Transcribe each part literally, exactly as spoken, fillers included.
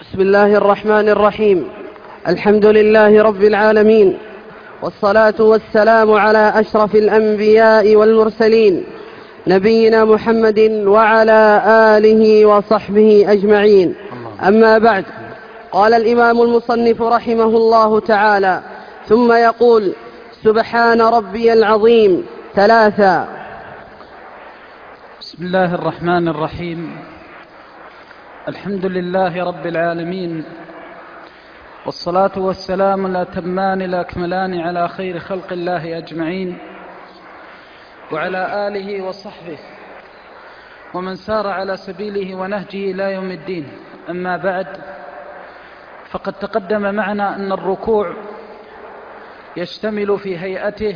بسم الله الرحمن الرحيم. الحمد لله رب العالمين، والصلاة والسلام على أشرف الأنبياء والمرسلين، نبينا محمد وعلى آله وصحبه أجمعين. أما بعد، قال الإمام المصنف رحمه الله تعالى: ثم يقول: سبحان ربي العظيم ثلاثا. بسم الله الرحمن الرحيم. الحمد لله رب العالمين، والصلاة والسلام الأتمان الأكملان على خير خلق الله أجمعين، وعلى آله وصحبه ومن سار على سبيله ونهجه إلى يوم الدين. أما بعد، فقد تقدم معنا أن الركوع يشتمل في هيئته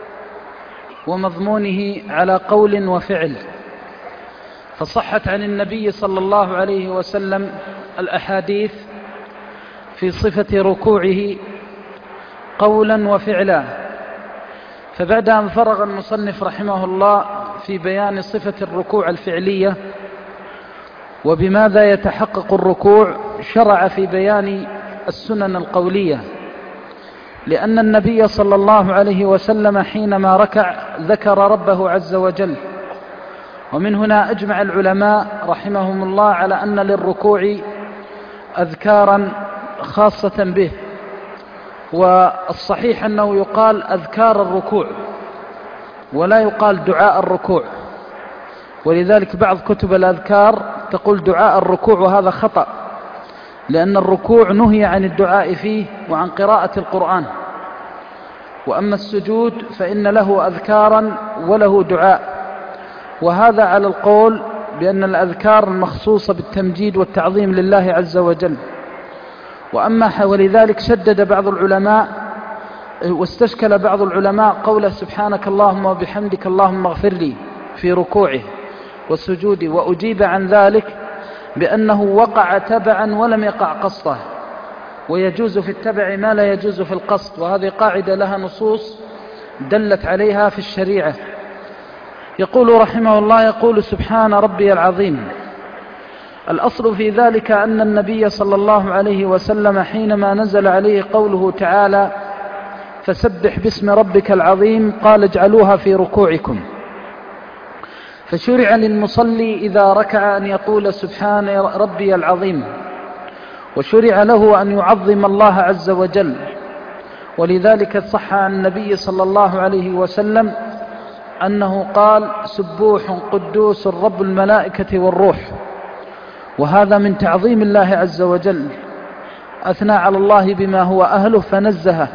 ومضمونه على قول وفعل، فصحت عن النبي صلى الله عليه وسلم الأحاديث في صفة ركوعه قولا وفعلا. فبعد أن فرغ المصنف رحمه الله في بيان صفة الركوع الفعلية وبماذا يتحقق الركوع، شرع في بيان السنن القولية، لأن النبي صلى الله عليه وسلم حينما ركع ذكر ربه عز وجل. ومن هنا أجمع العلماء رحمهم الله على أن للركوع أذكارا خاصة به، والصحيح أنه يقال أذكار الركوع ولا يقال دعاء الركوع، ولذلك بعض كتب الأذكار تقول دعاء الركوع، وهذا خطأ، لأن الركوع نهي عن الدعاء فيه وعن قراءة القرآن. وأما السجود فإن له أذكارا وله دعاء، وهذا على القول بأن الأذكار المخصوصة بالتمجيد والتعظيم لله عز وجل. وأما ولذلك شدد بعض العلماء واستشكل بعض العلماء قول سبحانك اللهم وبحمدك اللهم اغفر لي في ركوعه والسجود، وأجيب عن ذلك بأنه وقع تبعا ولم يقع قصده، ويجوز في التبع ما لا يجوز في القصد، وهذه قاعدة لها نصوص دلت عليها في الشريعة. يقول رحمه الله: يقول سبحان ربي العظيم. الأصل في ذلك أن النبي صلى الله عليه وسلم حينما نزل عليه قوله تعالى فسبح باسم ربك العظيم قال اجعلوها في ركوعكم، فشرع للمصلي إذا ركع أن يقول سبحان ربي العظيم، وشرع له أن يعظم الله عز وجل. ولذلك صح عن النبي صلى الله عليه وسلم أنه قال سبوح قدوس رب الملائكة والروح، وهذا من تعظيم الله عز وجل، أثنى على الله بما هو أهله فنزهه.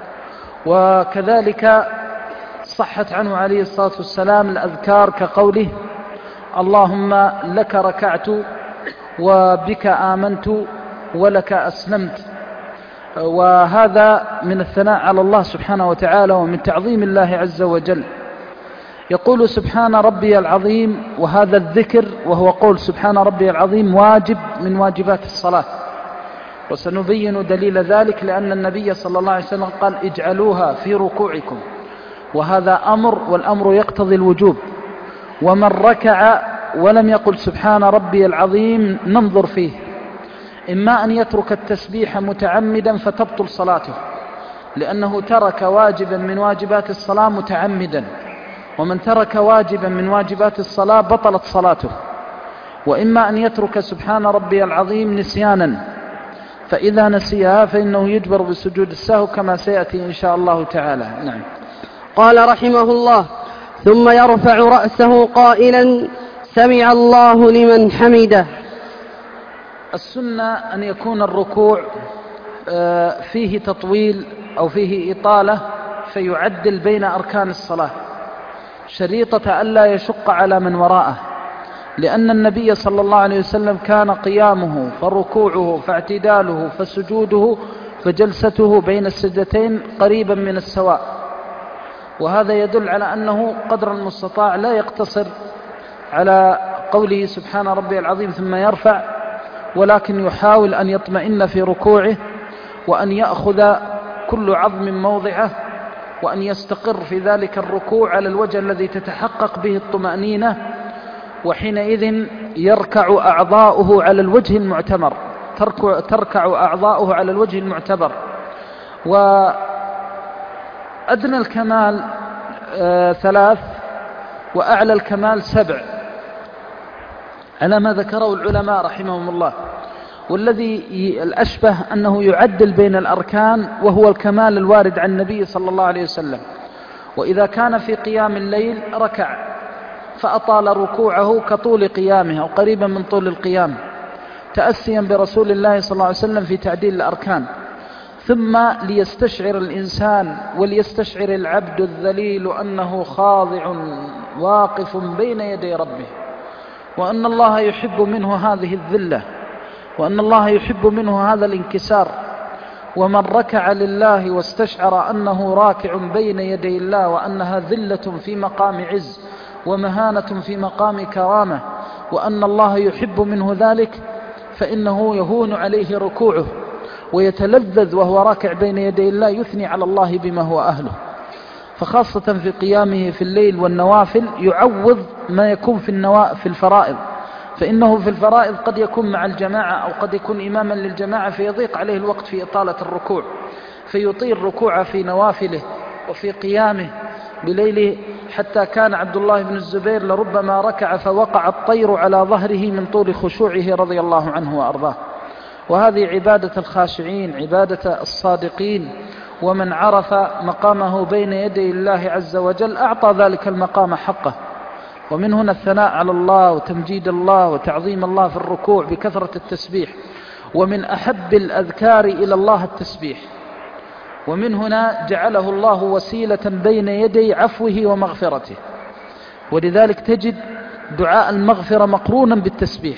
وكذلك صحت عنه عليه الصلاة والسلام الأذكار كقوله اللهم لك ركعت وبك آمنت ولك أسلمت، وهذا من الثناء على الله سبحانه وتعالى ومن تعظيم الله عز وجل. يقول سبحان ربي العظيم، وهذا الذكر وهو قول سبحان ربي العظيم واجب من واجبات الصلاة، وسنبين دليل ذلك، لأن النبي صلى الله عليه وسلم قال اجعلوها في ركوعكم، وهذا أمر، والأمر يقتضي الوجوب. ومن ركع ولم يقل سبحان ربي العظيم ننظر فيه، إما أن يترك التسبيح متعمدا فتبطل صلاته، لأنه ترك واجبا من واجبات الصلاة متعمدا، ومن ترك واجبا من واجبات الصلاة بطلت صلاته. وإما أن يترك سبحان ربي العظيم نسيانا، فإذا نسيها فإنه يجبر بسجود السهو كما سيأتي إن شاء الله تعالى. نعم. قال رحمه الله: ثم يرفع رأسه قائلا سمع الله لمن حمده. السنة أن يكون الركوع فيه تطويل أو فيه إطالة فيعدل بين أركان الصلاة، شريطة ألا يشق على من وراءه، لأن النبي صلى الله عليه وسلم كان قيامه فركوعه فاعتداله فسجوده فجلسته بين السجدتين قريبا من السواء، وهذا يدل على أنه قدر المستطاع لا يقتصر على قوله سبحان ربي العظيم ثم يرفع، ولكن يحاول أن يطمئن في ركوعه، وأن يأخذ كل عظم موضعه، وأن يستقر في ذلك الركوع على الوجه الذي تتحقق به الطمأنينة، وحينئذ يركع أعضاؤه على الوجه المعتمر تركع أعضاؤه على الوجه المعتبر. وأدنى الكمال ثلاث وأعلى الكمال سبع على ما ذكره العلماء رحمهم الله. والذي الأشبه أنه يعدل بين الأركان وهو الكمال الوارد عن النبي صلى الله عليه وسلم. وإذا كان في قيام الليل ركع فأطال ركوعه كطول قيامه أو قريبا من طول القيام تأسيا برسول الله صلى الله عليه وسلم في تعديل الأركان. ثم ليستشعر الإنسان وليستشعر العبد الذليل أنه خاضع واقف بين يدي ربه، وأن الله يحب منه هذه الذلة، وأن الله يحب منه هذا الانكسار. ومن ركع لله واستشعر أنه راكع بين يدي الله وأنها ذلة في مقام عز ومهانة في مقام كرامة، وأن الله يحب منه ذلك، فإنه يهون عليه ركوعه ويتلذذ وهو راكع بين يدي الله يثني على الله بما هو أهله. فخاصة في قيامه في الليل والنوافل يعوض ما يكون في, النوا... في الفرائض، فإنه في الفرائض قد يكون مع الجماعة أو قد يكون إماما للجماعة فيضيق عليه الوقت في إطالة الركوع، فيطيل ركوعه في نوافله وفي قيامه بليله، حتى كان عبد الله بن الزبير لربما ركع فوقع الطير على ظهره من طول خشوعه رضي الله عنه وأرضاه. وهذه عبادة الخاشعين، عبادة الصادقين. ومن عرف مقامه بين يدي الله عز وجل أعطى ذلك المقام حقه. ومن هنا الثناء على الله وتمجيد الله وتعظيم الله في الركوع بكثرة التسبيح. ومن أحب الأذكار إلى الله التسبيح، ومن هنا جعله الله وسيلة بين يدي عفوه ومغفرته. ولذلك تجد دعاء المغفرة مقرونا بالتسبيح،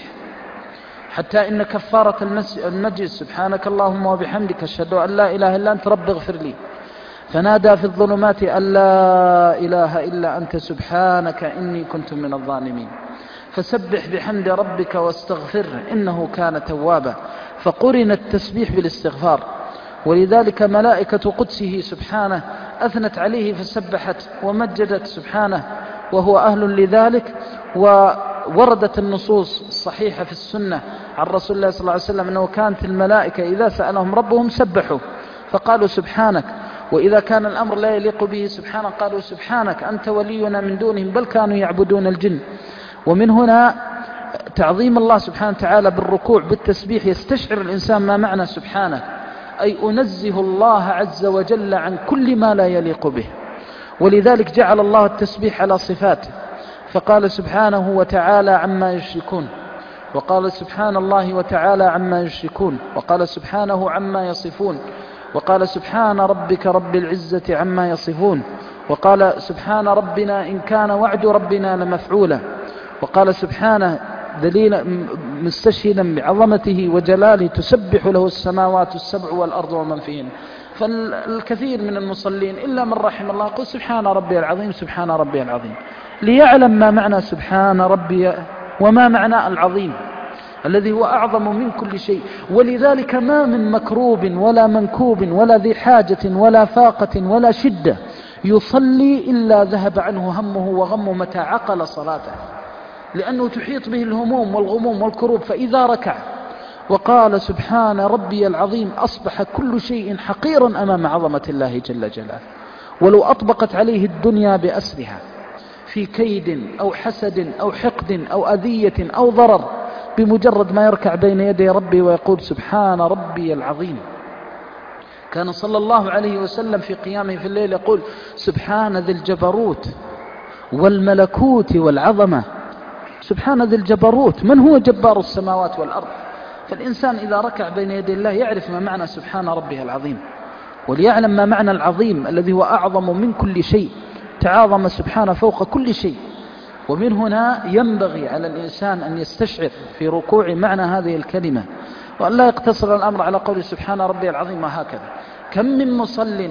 حتى إن كفارة المجلس سبحانك اللهم وبحمدك أشهد أن لا إله إلا أنت رب اغفر لي، فنادى في الظلمات أن لا إله إلا أنت سبحانك إني كنت من الظالمين، فسبح بحمد ربك واستغفره إنه كان توابا. فقرن التسبيح بالاستغفار. ولذلك ملائكة قدسه سبحانه أثنت عليه فسبحت ومجدت سبحانه وهو أهل لذلك. ووردت النصوص الصحيحة في السنة عن رسول الله صلى الله عليه وسلم أنه كانت الملائكة إذا سألهم ربهم سبحوا فقالوا سبحانك، وإذا كان الأمر لا يليق به سبحانه قالوا سبحانك أنت ولينا من دونهم بل كانوا يعبدون الجن. ومن هنا تعظيم الله سبحانه وتعالى بالركوع بالتسبيح يستشعر الإنسان ما معنى سبحانه، أي أنزه الله عز وجل عن كل ما لا يليق به. ولذلك جعل الله التسبيح على صفاته، فقال سبحانه وتعالى عما يشركون، وقال سبحان الله وتعالى عما يشركون، وقال سبحانه عما يصفون، وقال سبحان ربك رب العزة عما يصفون، وقال سبحان ربنا إن كان وعد ربنا لمفعولا، وقال سبحانه دليلا مستشهدا بعظمته وجلاله تسبح له السماوات السبع والأرض ومن فيهن. فالكثير من المصلين إلا من رحم الله يقول سبحان ربي العظيم سبحان ربي العظيم، ليعلم ما معنى سبحان ربي وما معنى العظيم الذي هو أعظم من كل شيء. ولذلك ما من مكروب ولا منكوب ولا ذي حاجة ولا فاقة ولا شدة يصلي إلا ذهب عنه همه وغمه متى عقل صلاته، لأنه تحيط به الهموم والغموم والكروب. فإذا ركع وقال سبحان ربي العظيم أصبح كل شيء حقيرا أمام عظمة الله جل جلاله. ولو أطبقت عليه الدنيا بأسرها في كيد أو حسد أو حقد أو أذية أو ضرر، بمجرد ما يركع بين يدي ربي ويقول سبحان ربي العظيم. كان صلى الله عليه وسلم في قيامه في الليل يقول سبحان ذي الجبروت والملكوت والعظمة. سبحان ذي الجبروت، من هو جبار السماوات والأرض؟ فالإنسان إذا ركع بين يدي الله يعرف ما معنى سبحان ربه العظيم، وليعلم ما معنى العظيم الذي هو أعظم من كل شيء، تعاظم سبحانه فوق كل شيء. ومن هنا ينبغي على الإنسان أن يستشعر في ركوع معنى هذه الكلمة، وأن لا يقتصر الأمر على قول سبحان ربي العظيم وهكذا. كم من مصل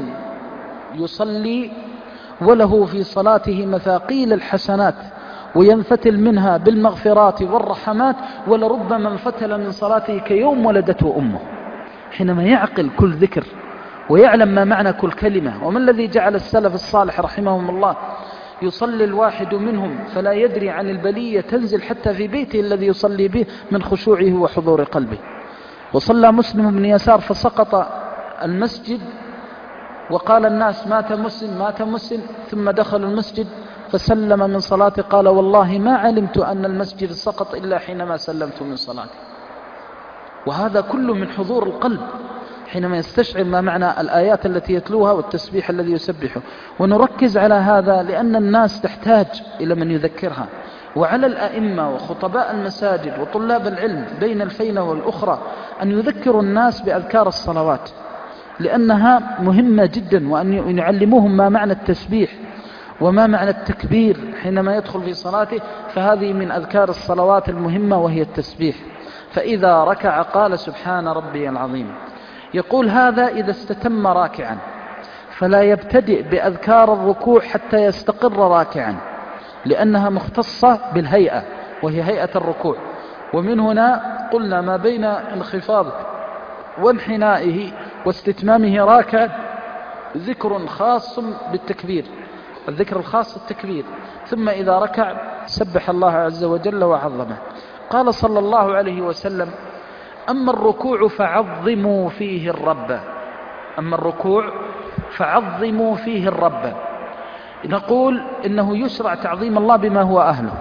يصلي وله في صلاته مثاقيل الحسنات وينفتل منها بالمغفرات والرحمات، ولربما انفتل من صلاته كيوم ولدته أمه، حينما يعقل كل ذكر ويعلم ما معنى كل كلمة. وما الذي جعل السلف الصالح رحمهم الله يصلي الواحد منهم فلا يدري عن البلية تنزل حتى في بيته الذي يصلي به من خشوعه وحضور قلبه. وصلى مسلم بن يسار فسقط المسجد وقال الناس مات مسلم مات مسلم، ثم دخل المسجد فسلم من صلاته قال والله ما علمت أن المسجد سقط إلا حينما سلمت من صلاتي. وهذا كله من حضور القلب حينما يستشعر ما معنى الآيات التي يتلوها والتسبيح الذي يسبحه. ونركز على هذا لأن الناس تحتاج إلى من يذكرها، وعلى الأئمة وخطباء المساجد وطلاب العلم بين الفينة والأخرى أن يذكروا الناس بأذكار الصلوات، لأنها مهمة جدا، وأن يعلموهم ما معنى التسبيح وما معنى التكبير حينما يدخل في صلاته. فهذه من أذكار الصلوات المهمة وهي التسبيح. فإذا ركع قال سبحان ربي العظيم. يقول هذا إذا استتم راكعا، فلا يبتدئ بأذكار الركوع حتى يستقر راكعا، لأنها مختصة بالهيئة وهي هيئة الركوع. ومن هنا قلنا ما بين انخفاض وانحنائه واستتمامه راكعا ذكر خاص بالتكبير، الذكر الخاص التكبير. ثم إذا ركع سبح الله عز وجل وعظمه. قال صلى الله عليه وسلم أما الركوع فعظموا فيه الرب، أما الركوع فعظموا فيه الرب. نقول إنه يشرع تعظيم الله بما هو أهله،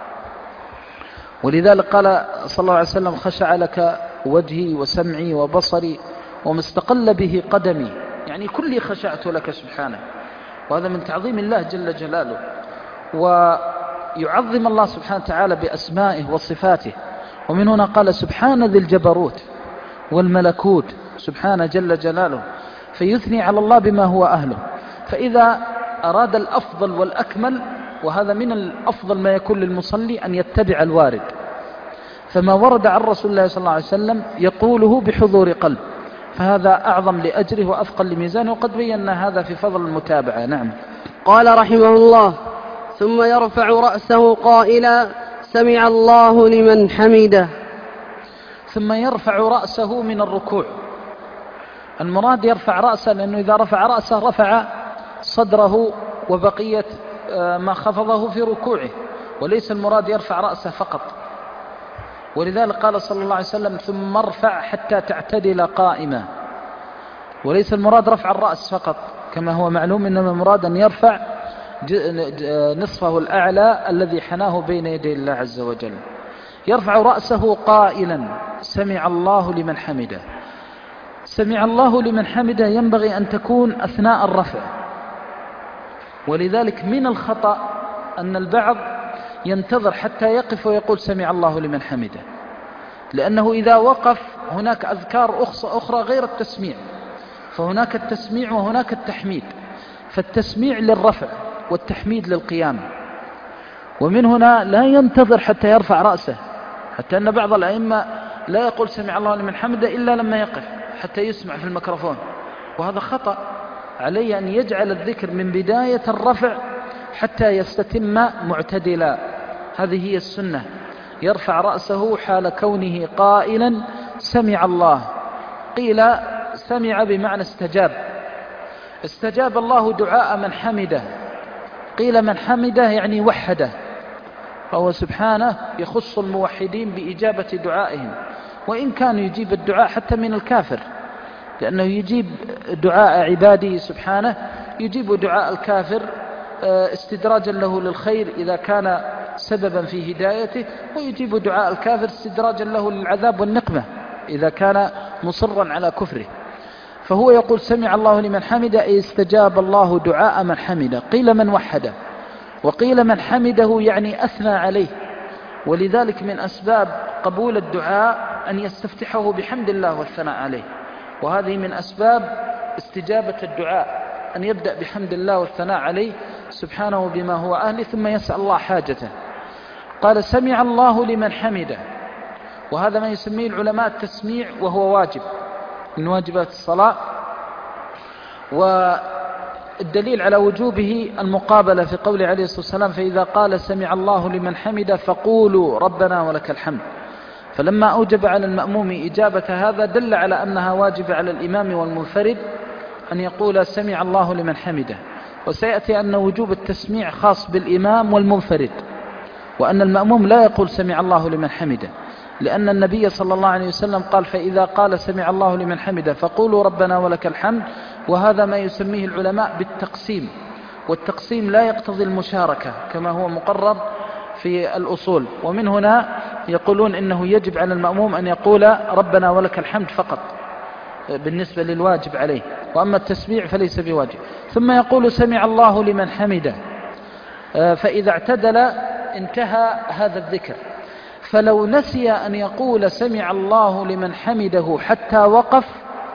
ولذلك قال صلى الله عليه وسلم خشع لك وجهي وسمعي وبصري وما استقل به قدمي، يعني كلي خشعت لك سبحانه. وهذا من تعظيم الله جل جلاله. ويعظم الله سبحانه وتعالى بأسمائه وصفاته. ومن هنا قال سبحان ذي الجبروت والملكوت سبحانه جل جلاله، فيثني على الله بما هو أهله. فإذا أراد الأفضل والأكمل، وهذا من الأفضل ما يكون للمصلي أن يتبع الوارد، فما ورد عن رسول الله صلى الله عليه وسلم يقوله بحضور قلب، فهذا أعظم لأجره وأثقل لميزانه، وقد بينا هذا في فضل المتابعة. نعم. قال رحمه الله ثم يرفع رأسه قائلا سمع الله لمن حمده. ثم يرفع رأسه من الركوع. المراد يرفع رأسه لأنه إذا رفع رأسه رفع صدره وبقية ما خفضه في ركوعه، وليس المراد يرفع رأسه فقط. ولذلك قال صلى الله عليه وسلم ثم ارفع حتى تعتدل قائما، وليس المراد رفع الرأس فقط كما هو معلوم، إنما المراد أن يرفع نصفه الأعلى الذي حناه بين يدي الله عز وجل. يرفع رأسه قائلا سمع الله لمن حمده. سمع الله لمن حمده ينبغي أن تكون أثناء الرفع، ولذلك من الخطأ أن البعض ينتظر حتى يقف ويقول سمع الله لمن حمده، لأنه إذا وقف هناك أذكار أخرى غير التسميع، فهناك التسميع وهناك التحميد، فالتسميع للرفع والتحميد للقيام. ومن هنا لا ينتظر حتى يرفع رأسه، حتى أن بعض الأئمة لا يقول سمع الله لمن حمده إلا لما يقف حتى يسمع في الميكروفون، وهذا خطأ. عليه أن يجعل الذكر من بداية الرفع حتى يستتم معتدلا، هذه هي السنة. يرفع رأسه حال كونه قائلا سمع الله. قيل سمع بمعنى استجاب، استجاب الله دعاء من حمده. قيل من حمده يعني وحده، فهو سبحانه يخص الموحدين بإجابة دعائهم، وإن كان يجيب الدعاء حتى من الكافر، لأنه يجيب دعاء عباده سبحانه، يجيب دعاء الكافر استدراجا له للخير إذا كان سببا في هدايته، ويجيب دعاء الكافر استدراجا له للعذاب والنقمة إذا كان مصرا على كفره. فهو يقول سمع الله لمن حمده أي استجاب الله دعاء من حمده. قيل من وحده، وقيل من حمده يعني أثنى عليه. ولذلك من أسباب قبول الدعاء أن يستفتحه بحمد الله والثناء عليه، وهذه من أسباب استجابة الدعاء أن يبدأ بحمد الله والثناء عليه سبحانه بما هو أهله، ثم يسأل الله حاجته. قال سمع الله لمن حمده، وهذا ما يسميه العلماء التسميع، وهو واجب من واجبات الصلاة. والدليل على وجوبه المقابلة في قول عليه الصلاة والسلام فإذا قال سمع الله لمن حمده فقولوا ربنا ولك الحمد. فلما أوجب على المأموم إجابة هذا دل على أنها واجبة على الإمام والمنفرد أن يقول سمع الله لمن حمده. وسيأتي أن وجوب التسميع خاص بالإمام والمنفرد، وأن المأموم لا يقول سمع الله لمن حمده. لأن النبي صلى الله عليه وسلم قال فإذا قال سمع الله لمن حمده فقولوا ربنا ولك الحمد، وهذا ما يسميه العلماء بالتقسيم، والتقسيم لا يقتضي المشاركة كما هو مقرر في الأصول، ومن هنا يقولون إنه يجب على المأموم أن يقول ربنا ولك الحمد فقط بالنسبة للواجب عليه، وأما التسميع فليس بواجب. ثم يقول سمع الله لمن حمده، فإذا اعتدل انتهى هذا الذكر. فلو نسي أن يقول سمع الله لمن حمده حتى وقف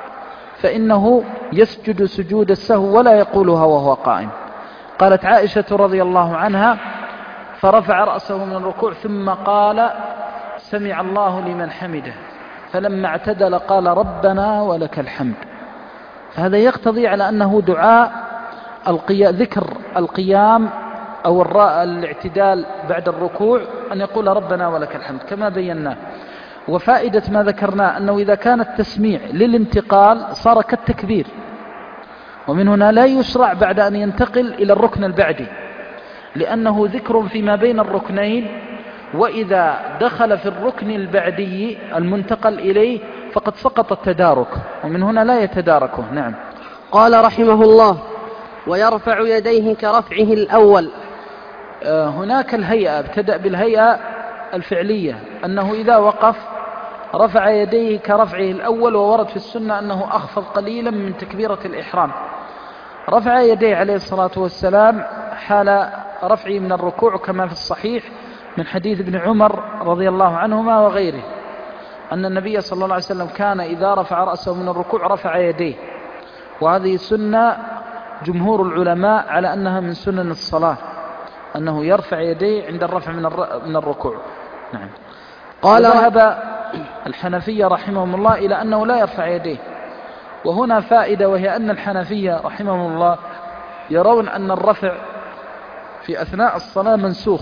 فإنه يسجد سجود السهو ولا يقولها وهو قائم. قالت عائشة رضي الله عنها فرفع رأسه من الركوع ثم قال سمع الله لمن حمده، فلما اعتدل قال ربنا ولك الحمد. فهذا يقتضي على أنه دعاء القيام، ذكر القيام أو الاعتدال بعد الركوع أن يقول ربنا ولك الحمد كما بينا. وفائدة ما ذكرنا أنه إذا كان التسميع للانتقال صار كالتكبير، ومن هنا لا يشرع بعد أن ينتقل إلى الركن البعدي، لأنه ذكر فيما بين الركنين، وإذا دخل في الركن البعدي المنتقل إليه فقد سقط التدارك، ومن هنا لا يتداركه. نعم. قال رحمه الله ويرفع يديه كرفعه الأول. هناك الهيئة، ابتدأ بالهيئة الفعلية أنه إذا وقف رفع يديه كرفعه الأول، وورد في السنة أنه أخفض قليلا من تكبيرة الإحرام. رفع يديه عليه الصلاة والسلام حال رفعه من الركوع كما في الصحيح من حديث ابن عمر رضي الله عنهما وغيره أن النبي صلى الله عليه وسلم كان إذا رفع رأسه من الركوع رفع يديه، وهذه سنة جمهور العلماء على أنها من سنن الصلاة، أنه يرفع يديه عند الرفع من الركوع. نعم. قال ذهب الحنفية رحمهم الله إلى أنه لا يرفع يديه، وهنا فائدة، وهي أن الحنفية رحمهم الله يرون أن الرفع في أثناء الصلاة منسوخ،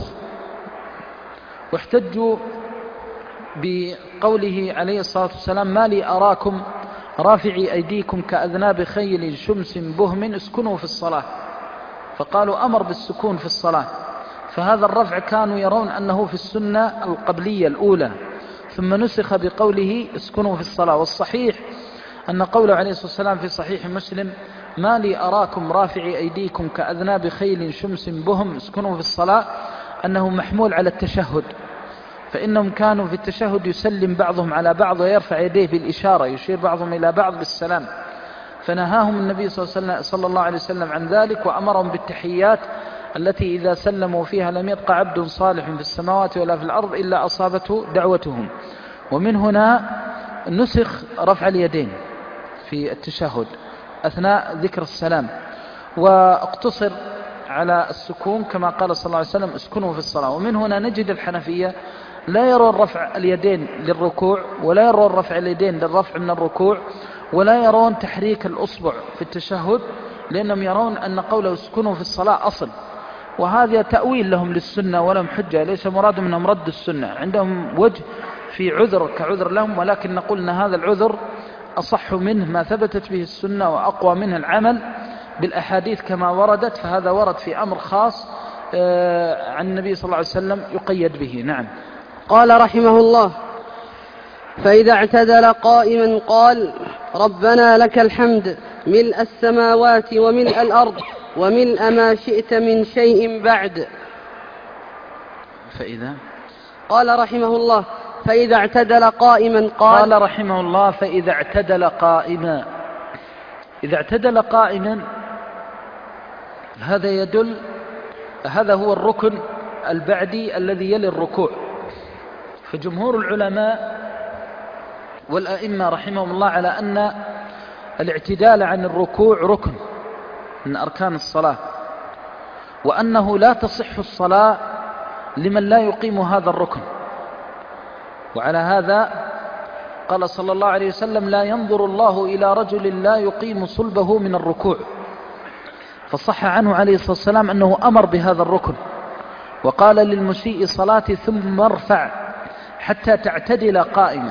واحتجوا بقوله عليه الصلاة والسلام ما لي أراكم رافعي أيديكم كأذناب خيل شمس بهم اسكنوا في الصلاة، فقالوا أمر بالسكون في الصلاة. فهذا الرفع كانوا يرون أنه في السنة القبلية الأولى، ثم نسخ بقوله اسكنوا في الصلاة. والصحيح أن قوله عليه الصلاة والسلام في صحيح مسلم ما لي أراكم رافعي أيديكم كأذناب خيل شمس بهم اسكنوا في الصلاة أنه محمول على التشهد، فإنهم كانوا في التشهد يسلم بعضهم على بعض ويرفع يديه بالإشارة، يشير بعضهم إلى بعض بالسلام، فنهاهم النبي صلى الله عليه وسلم عن ذلك، وأمرهم بالتحيات التي إذا سلموا فيها لم يبقى عبد صالح في السماوات ولا في الأرض إلا أصابته دعوتهم. ومن هنا نسخ رفع اليدين في التشهد أثناء ذكر السلام، واقتصر على السكون كما قال صلى الله عليه وسلم اسكنوا في الصلاة. ومن هنا نجد الحنفية لا يرون رفع اليدين للركوع، ولا يرون رفع اليدين للرفع من الركوع، ولا يرون تحريك الأصبع في التشهد، لأنهم يرون أن قوله اسكنوا في الصلاة أصل، وهذا تأويل لهم للسنة ولهم حجة، ليس مراد منهم رد السنة، عندهم وجه في عذر كعذر لهم، ولكن نقول أن هذا العذر أصح منه ما ثبتت به السنة، وأقوى منه العمل بالأحاديث كما وردت، فهذا ورد في أمر خاص عن النبي صلى الله عليه وسلم يقيد به. نعم. قال رحمه الله فإذا اعتدل قائما قال ربنا لك الحمد ملء السماوات وملء الأرض وملء ما شئت من شيء بعد. فإذا قال رحمه الله فإذا اعتدل قائما قال قال رحمه الله فإذا اعتدل قائما. إذا اعتدل قائما هذا يدل، هذا هو الركن البعدي الذي يلي الركوع. فجمهور العلماء والأئمة رحمهم الله على أن الاعتدال عن الركوع ركن من أركان الصلاة، وأنه لا تصح الصلاة لمن لا يقيم هذا الركن. وعلى هذا قال صلى الله عليه وسلم لا ينظر الله إلى رجل لا يقيم صلبه من الركوع، فصح عنه عليه الصلاة والسلام أنه أمر بهذا الركن، وقال للمسيء صلاتي ثم ارفع حتى تعتدل قائما.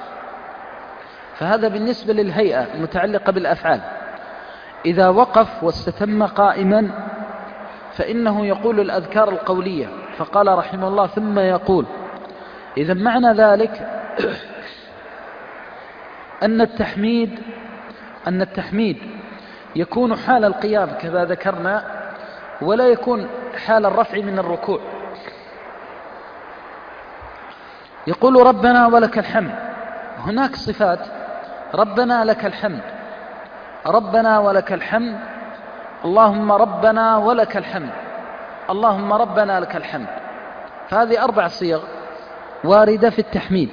فهذا بالنسبة للهيئة المتعلقة بالأفعال. إذا وقف واستتم قائما فإنه يقول الأذكار القولية، فقال رحمه الله ثم يقول. إذا معنى ذلك أن التحميد أن التحميد يكون حال القيام كما ذكرنا، ولا يكون حال الرفع من الركوع. يقول ربنا ولك الحمد، هناك صفات: ربنا لك الحمد، ربنا ولك الحمد، اللهم ربنا ولك الحمد، اللهم ربنا لك الحمد. فهذه أربع صيغ واردة في التحميد.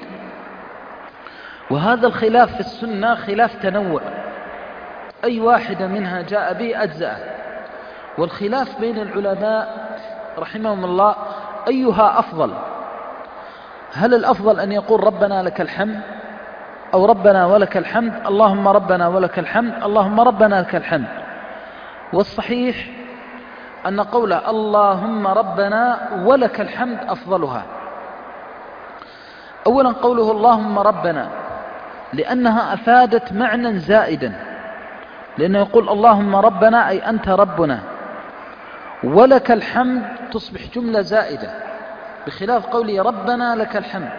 وهذا الخلاف في السنة خلاف تنوع، أي واحدة منها جاء به أجزأه. والخلاف بين العلماء رحمهم الله أيها أفضل، هل الأفضل أن يقول ربنا لك الحمد أو ربنا ولك الحمد، اللهم ربنا ولك الحمد، اللهم ربنا لك الحمد؟ والصحيح أن قول اللهم ربنا ولك الحمد أفضلها. أولا قوله اللهم ربنا لأنها أفادت معنى زائدا، لأنه يقول اللهم ربنا أي أنت ربنا، ولك الحمد تصبح جملة زائدة، بخلاف قوله ربنا لك الحمد.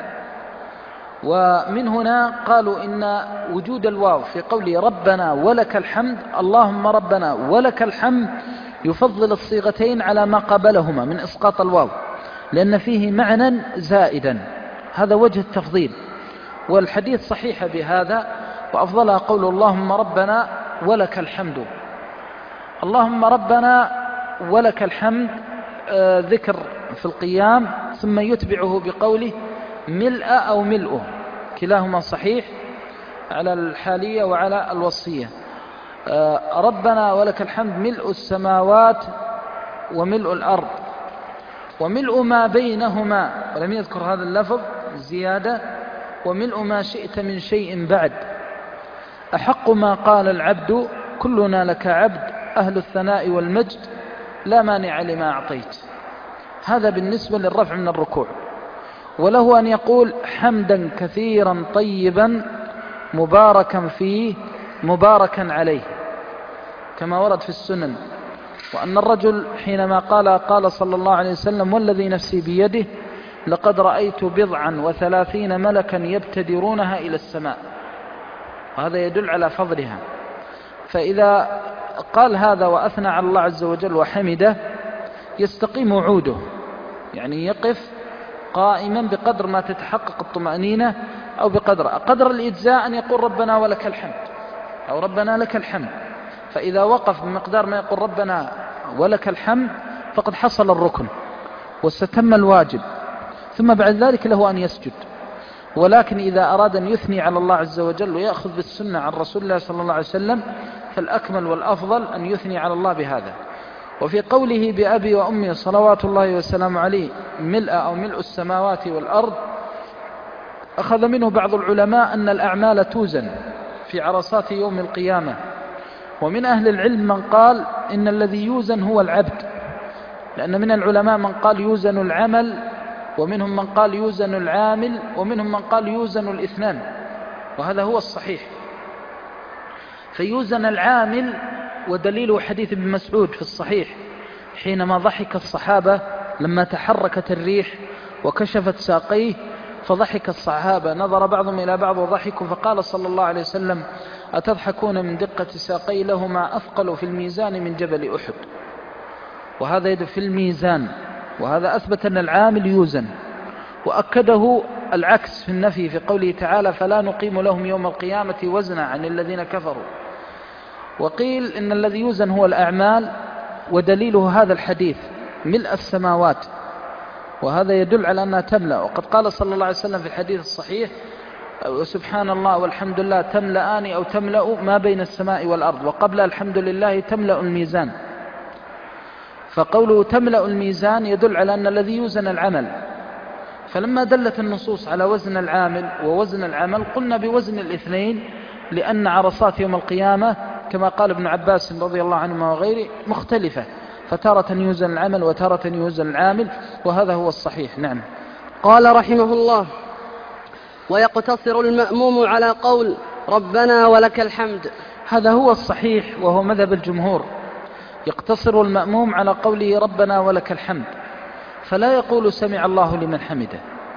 ومن هنا قالوا إن وجود الواو في قوله ربنا ولك الحمد، اللهم ربنا ولك الحمد، يفضل الصيغتين على ما قبلهما من إسقاط الواو، لأن فيه معنى زائدا. هذا وجه التفضيل، والحديث صحيح بهذا، وأفضلها قول اللهم ربنا ولك الحمد. اللهم ربنا ولك الحمد آه ذكر في القيام، ثم يتبعه بقوله ملء أو ملؤه، كلاهما صحيح على الحالية وعلى الوصية. آه ربنا ولك الحمد ملء السماوات وملء الأرض وملء ما بينهما، ولم يذكر هذا اللفظ زيادة، وملء ما شئت من شيء بعد. أحق ما قال العبد كلنا لك عبد، أهل الثناء والمجد لا مانع لما أعطيت. هذا بالنسبة للرفع من الركوع. وله أن يقول حمدا كثيرا طيبا مباركا فيه مباركا عليه، كما ورد في السنن. وأن الرجل حينما قال قال صلى الله عليه وسلم والذي نفسي بيده لقد رأيت بضعا وثلاثين ملكا يبتدرونها إلى السماء، وهذا يدل على فضلها. فإذا قال هذا وأثنى على الله عز وجل وحمده يستقيم عوده، يعني يقف قائما بقدر ما تتحقق الطمأنينة، أو بقدر قدر الإجزاء أن يقول ربنا ولك الحمد أو ربنا لك الحمد. فإذا وقف بمقدار ما يقول ربنا ولك الحمد فقد حصل الركن واستتم الواجب، ثم بعد ذلك له أن يسجد. ولكن إذا أراد أن يثني على الله عز وجل ويأخذ بالسنة عن رسول الله صلى الله عليه وسلم فالأكمل والأفضل أن يثني على الله بهذا. وفي قوله بأبي وأمي صلوات الله وسلامه عليه ملء أو ملء السماوات والأرض، أخذ منه بعض العلماء أن الأعمال توزن في عرصات يوم القيامة. ومن أهل العلم من قال إن الذي يوزن هو العبد، لأن من العلماء من قال يوزن العمل، ومنهم من قال يوزن العامل، ومنهم من قال يوزن الاثنان، وهذا هو الصحيح. فيوزن العامل، ودليله حديث ابن مسعود في الصحيح حينما ضحك الصحابة لما تحركت الريح وكشفت ساقيه، فضحك الصحابة، نظر بعضهم إلى بعض وضحكوا، فقال صلى الله عليه وسلم أتضحكون من دقة ساقي لهما أثقل في الميزان من جبل أحد. وهذا يد في الميزان، وهذا أثبت أن العامل يوزن. وأكده العكس في النفي في قوله تعالى فلا نقيم لهم يوم القيامة وزنا عن الذين كفروا. وقيل إن الذي يوزن هو الأعمال، ودليله هذا الحديث ملء السماوات، وهذا يدل على أنها تملأ. وقد قال صلى الله عليه وسلم في الحديث الصحيح وسبحان الله والحمد لله تملأان أو تملأ ما بين السماء والأرض، وقبل الحمد لله تملأ الميزان. فقوله تملأ الميزان يدل على أن الذي يوزن العمل. فلما دلت النصوص على وزن العامل ووزن العمل قلنا بوزن الاثنين، لأن عرصات يوم القيامة كما قال ابن عباس رضي الله عنهما وغيره مختلفة، فتارة يوزن العمل وتارة يوزن العامل، وهذا هو الصحيح. نعم. قال رحمه الله ويقتصر المأموم على قول ربنا ولك الحمد. هذا هو الصحيح وهو مذهب الجمهور، يقتصر المأموم على قوله ربنا ولك الحمد، فلا يقول سمع الله لمن حمده،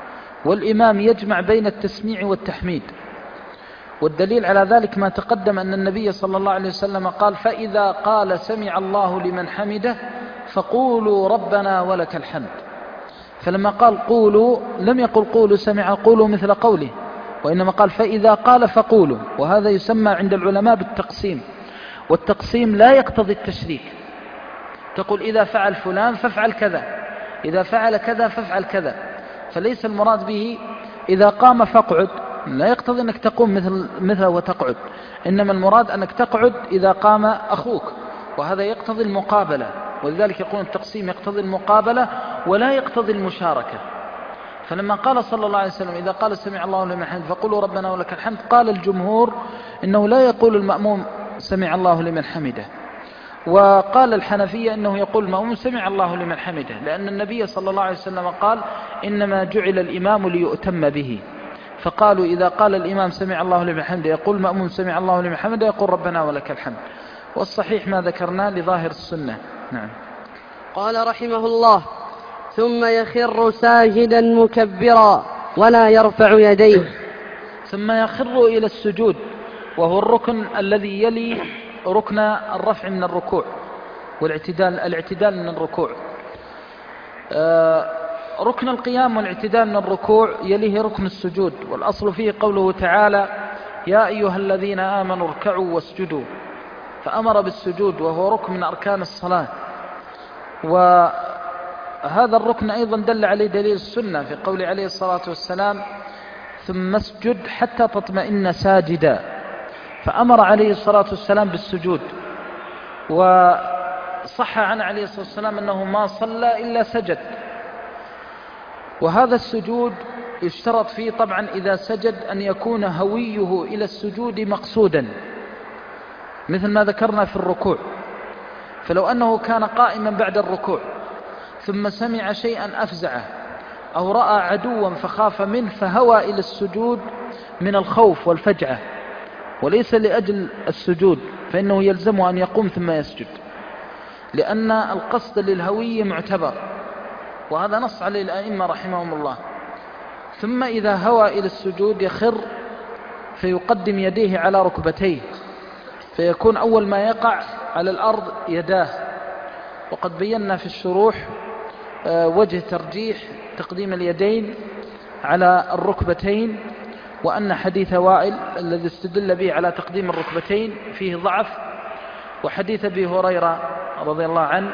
والإمام يجمع بين التسميع والتحميد. والدليل على ذلك ما تقدم أن النبي صلى الله عليه وسلم قال: فإذا قال سمع الله لمن حمده فقولوا ربنا ولك الحمد. فلما قال قولوا لم يقل قولوا سمع قولوا مثل قوله، وإنما قال فإذا قال فقولوا، وهذا يسمى عند العلماء بالتقسيم، والتقسيم لا يقتضي التشريك. تقول إذا فعل فلان فافعل كذا، إذا فعل كذا فافعل كذا، فليس المراد به إذا قام فاقعد، لا يقتضي أنك تقوم مثل مثله وتقعد، إنما المراد أنك تقعد إذا قام أخوك، وهذا يقتضي المقابلة. ولذلك يقول التقسيم يقتضي المقابلة ولا يقتضي المشاركة. فلما قال صلى الله عليه وسلم إذا قال سمع الله لمن حمده فقولوا ربنا ولك الحمد، قال الجمهور إنه لا يقول المأموم سمع الله لمن حمده، وقال الحنفية إنه يقول المأموم سمع الله لمن حمده، لأن النبي صلى الله عليه وسلم قال إنما جعل الإمام ليؤتم به، فقالوا إذا قال الإمام سمع الله لمن حمده يقول المأموم سمع الله لمن حمده يقول ربنا ولك الحمد. والصحيح ما ذكرنا لظاهر السنة. نعم. قال رحمه الله: ثم يخر ساجدا مكبرا ولا يرفع يديه. ثم يخر إلى السجود، وهو الركن الذي يلي ركن الرفع من الركوع والاعتدال الاعتدال من الركوع. آه ركن القيام والاعتدال من الركوع يليه ركن السجود، والأصل فيه قوله تعالى: يا أيها الذين آمنوا اركعوا واسجدوا، فأمر بالسجود وهو ركن من أركان الصلاة. وهذا الركن أيضا دل عليه دليل السنة في قول عليه الصلاة والسلام: ثم اسجد حتى تطمئن ساجدا، فأمر عليه الصلاة والسلام بالسجود. وصح عن عليه الصلاة والسلام أنه ما صلى إلا سجد. وهذا السجود يشترط فيه طبعا إذا سجد أن يكون هويه إلى السجود مقصودا، مثل ما ذكرنا في الركوع. فلو أنه كان قائما بعد الركوع ثم سمع شيئا أفزعه أو رأى عدوا فخاف منه فهوى إلى السجود من الخوف والفجعة وليس لأجل السجود، فإنه يلزمه أن يقوم ثم يسجد، لأن القصد للهوية معتبر، وهذا نص عليه الأئمة رحمهم الله. ثم إذا هوى إلى السجود يخر فيقدم يديه على ركبتيه، فيكون أول ما يقع على الأرض يداه. وقد بينا في الشروح وجه ترجيح تقديم اليدين على الركبتين، وأن حديث وائل الذي استدل به على تقديم الركبتين فيه ضعف، وحديث أبي هريرة رضي الله عنه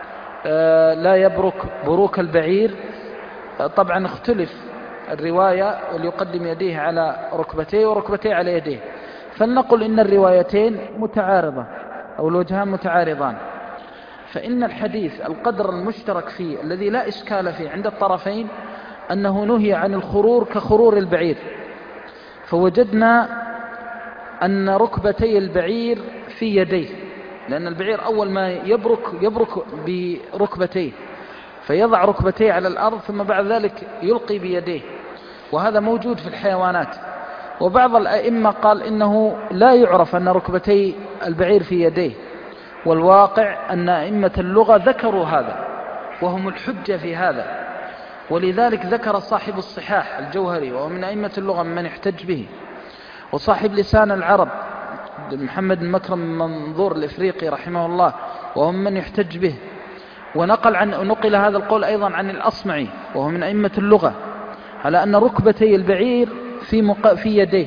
لا يبرك بروك البعير. طبعا اختلف الرواية، وليقدم يديه على ركبتيه وركبتيه على يديه، فلنقل إن الروايتين متعارضة أو الوجهان متعارضان. فإن الحديث القدر المشترك فيه الذي لا إشكال فيه عند الطرفين أنه نهي عن الخرور كخرور البعير، فوجدنا أن ركبتي البعير في يديه، لأن البعير أول ما يبرك يبرك بركبتيه، فيضع ركبتيه على الأرض ثم بعد ذلك يلقي بيديه، وهذا موجود في الحيوانات. وبعض الأئمة قال إنه لا يعرف أن ركبتي البعير في يديه، والواقع أن أئمة اللغة ذكروا هذا وهم الحجة في هذا. ولذلك ذكر صاحب الصحاح الجوهري وهو من أئمة اللغة من يحتج به، وصاحب لسان العرب محمد بن مكرم منظور الإفريقي رحمه الله وهم من يحتج به. ونقل عن نقل هذا القول أيضا عن الأصمعي وهو من أئمة اللغة على أن ركبتي البعير في مق... في يديه،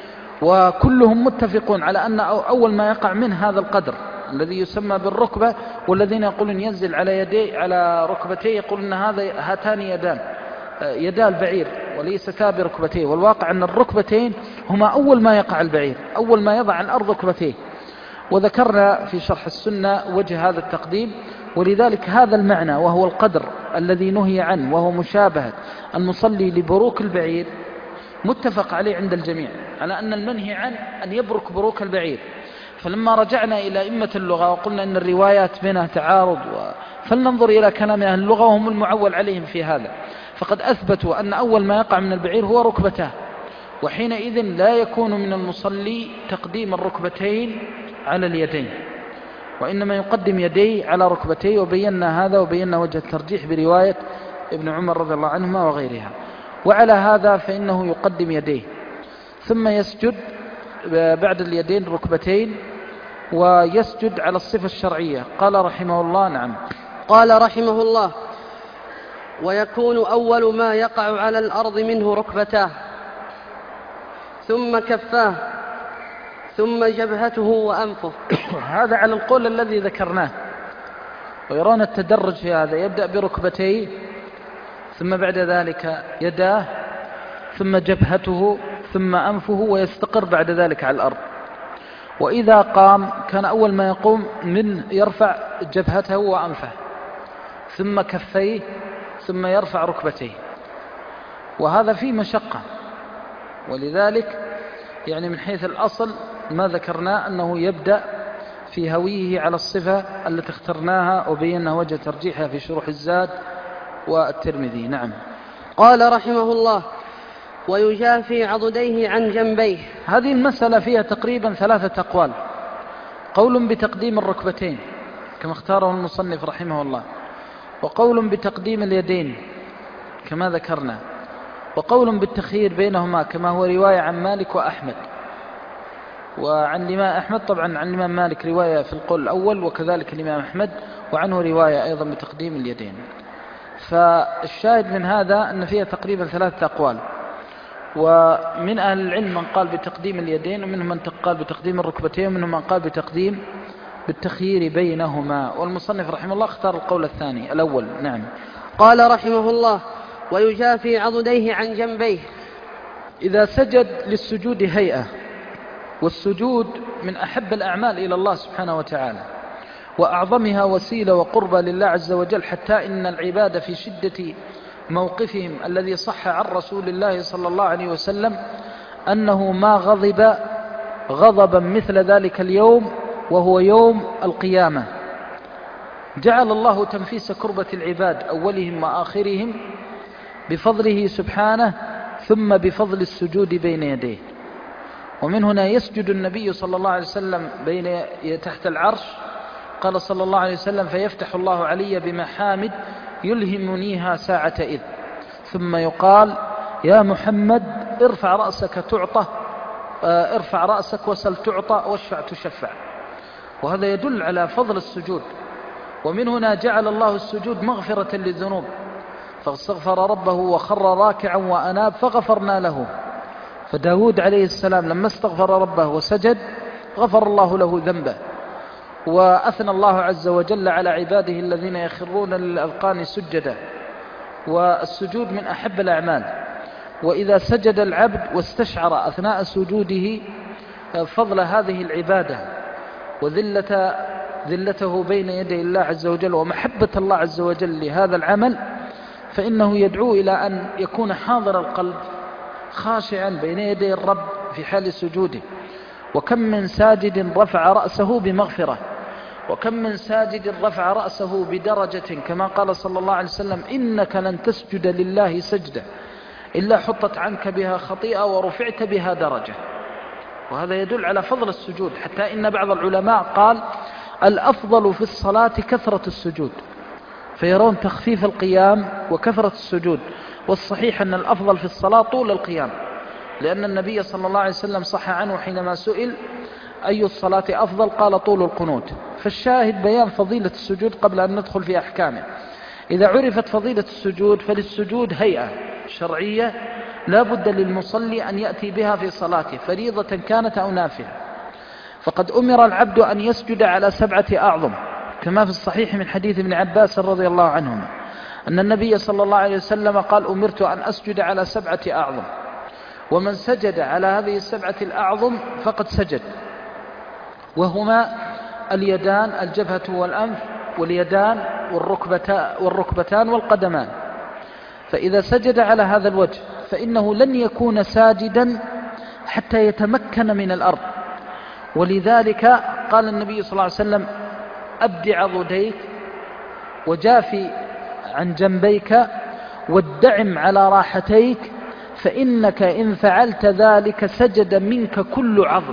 وكلهم متفقون على أن أول ما يقع منه هذا القدر الذي يسمى بالركبة، والذين يقولون ينزل على يدي على ركبتيه يقولون أن هذا هاتان يدان يدا البعير وليستا بركبتيه، والواقع أن الركبتين هما أول ما يقع البعير، أول ما يضع على الأرض ركبتيه. وذكرنا في شرح السنة وجه هذا التقديم، ولذلك هذا المعنى وهو القدر الذي نهي عنه وهو مشابهة المصلي لبروك البعير متفق عليه عند الجميع على أن المنهي عنه أن يبرك بروك البعير. فلما رجعنا إلى أئمة اللغة وقلنا أن الروايات بينها تعارض، فلننظر إلى كلام أهل اللغة وهم المعول عليهم في هذا، فقد أثبتوا أن أول ما يقع من البعير هو ركبته، وحينئذ لا يكون من المصلي تقديم الركبتين على اليدين، وإنما يقدم يديه على ركبتيه. وبينا هذا وبينا وجه الترجيح برواية ابن عمر رضي الله عنهما وغيرها. وعلى هذا فإنه يقدم يديه ثم يسجد بعد اليدين الركبتين ويسجد على الصفة الشرعية. قال رحمه الله نعم. قال رحمه الله: ويكون أول ما يقع على الأرض منه ركبتاه، ثم كفاه، ثم جبهته وأنفه. هذا على القول الذي ذكرناه، ويرون التدرج في هذا، يبدأ بركبتيه ثم بعد ذلك يداه ثم جبهته ثم أنفه، ويستقر بعد ذلك على الأرض. وإذا قام كان أول ما يقوم من يرفع جبهته وأنفه ثم كفيه ثم يرفع ركبتيه، وهذا فيه مشقة. ولذلك يعني من حيث الأصل ما ذكرنا أنه يبدأ في هويه على الصفة التي اخترناها وبينا وجه ترجيحها في شروح الزاد والترمذي. نعم. قال رحمه الله: ويجافي عضديه عن جنبيه. هذه المسألة فيها تقريبا ثلاثة أقوال: قول بتقديم الركبتين كما اختاره المصنف رحمه الله، وقول بتقديم اليدين كما ذكرنا، وقول بالتخيير بينهما كما هو رواية عن مالك وأحمد. وعن الإمام أحمد طبعا عن الإمام مالك رواية في القول الأول، وكذلك الإمام أحمد وعنه رواية أيضا بتقديم اليدين. فالشاهد من هذا أن فيها تقريبا ثلاثة أقوال، ومن أهل العلم من قال بتقديم اليدين، ومنهم من قال بتقديم الركبتين، ومنهم من قال بتقديم بالتخيير بينهما. والمصنف رحمه الله اختار القول الثاني الأول. نعم. قال رحمه الله: ويجافي عضديه عن جنبيه. إذا سجد للسجود هيئة، والسجود من أحب الأعمال إلى الله سبحانه وتعالى، وأعظمها وسيلة وقربة لله عز وجل، حتى إن العباد في شدة موقفهم الذي صح عن رسول الله صلى الله عليه وسلم أنه ما غضب غضبا مثل ذلك اليوم وهو يوم القيامة. جعل الله تنفيس كربة العباد أولهم وآخرهم بفضله سبحانه، ثم بفضل السجود بين يديه. ومن هنا يسجد النبي صلى الله عليه وسلم بين تحت العرش. قال صلى الله عليه وسلم: فيفتح الله علي بمحامد يلهمنيها ساعة إذ، ثم يقال: يا محمد ارفع رأسك تعطى، ارفع رأسك وسل تعطى واشفع تشفع. وهذا يدل على فضل السجود. ومن هنا جعل الله السجود مغفرة للذنوب، فاستغفر ربه وخر راكعا وأناب فغفرنا له. فداود عليه السلام لما استغفر ربه وسجد غفر الله له ذنبه. وأثنى الله عز وجل على عباده الذين يخرون للأذقان سجدا. والسجود من أحب الأعمال. وإذا سجد العبد واستشعر أثناء سجوده فضل هذه العبادة وذلة ذلته بين يدي الله عز وجل ومحبة الله عز وجل لهذا العمل، فإنه يدعو إلى أن يكون حاضر القلب خاشعا بين يدي الرب في حال سجوده. وكم من ساجد رفع رأسه بمغفرة، وكم من ساجد رفع رأسه بدرجة، كما قال صلى الله عليه وسلم: إنك لن تسجد لله سجدة إلا حطت عنك بها خطيئة ورفعت بها درجة. وهذا يدل على فضل السجود، حتى إن بعض العلماء قال: الأفضل في الصلاة كثرة السجود، فيرون تخفيف القيام وكثرة السجود. والصحيح أن الأفضل في الصلاة طول القيام، لأن النبي صلى الله عليه وسلم صح عنه حينما سئل أي الصلاة أفضل قال: طول القنوت. فالشاهد بيان فضيلة السجود قبل أن ندخل في أحكامه. إذا عرفت فضيلة السجود فللسجود هيئة شرعية لا بد للمصلي أن يأتي بها في صلاته، فريضة كانت أو نافلة. فقد أمر العبد أن يسجد على سبعة أعظم، كما في الصحيح من حديث ابن عباس رضي الله عنهما أن النبي صلى الله عليه وسلم قال: أمرت أن أسجد على سبعة أعظم، ومن سجد على هذه السبعة الأعظم فقد سجد، وهما اليدان، الجبهة والأنف، واليدان والركبتان والقدمان. فإذا سجد على هذا الوجه فإنه لن يكون ساجدا حتى يتمكن من الأرض. ولذلك قال النبي صلى الله عليه وسلم: أبدع عضديك وجافي عن جنبيك والدعم على راحتيك، فإنك إن فعلت ذلك سجد منك كل عظم.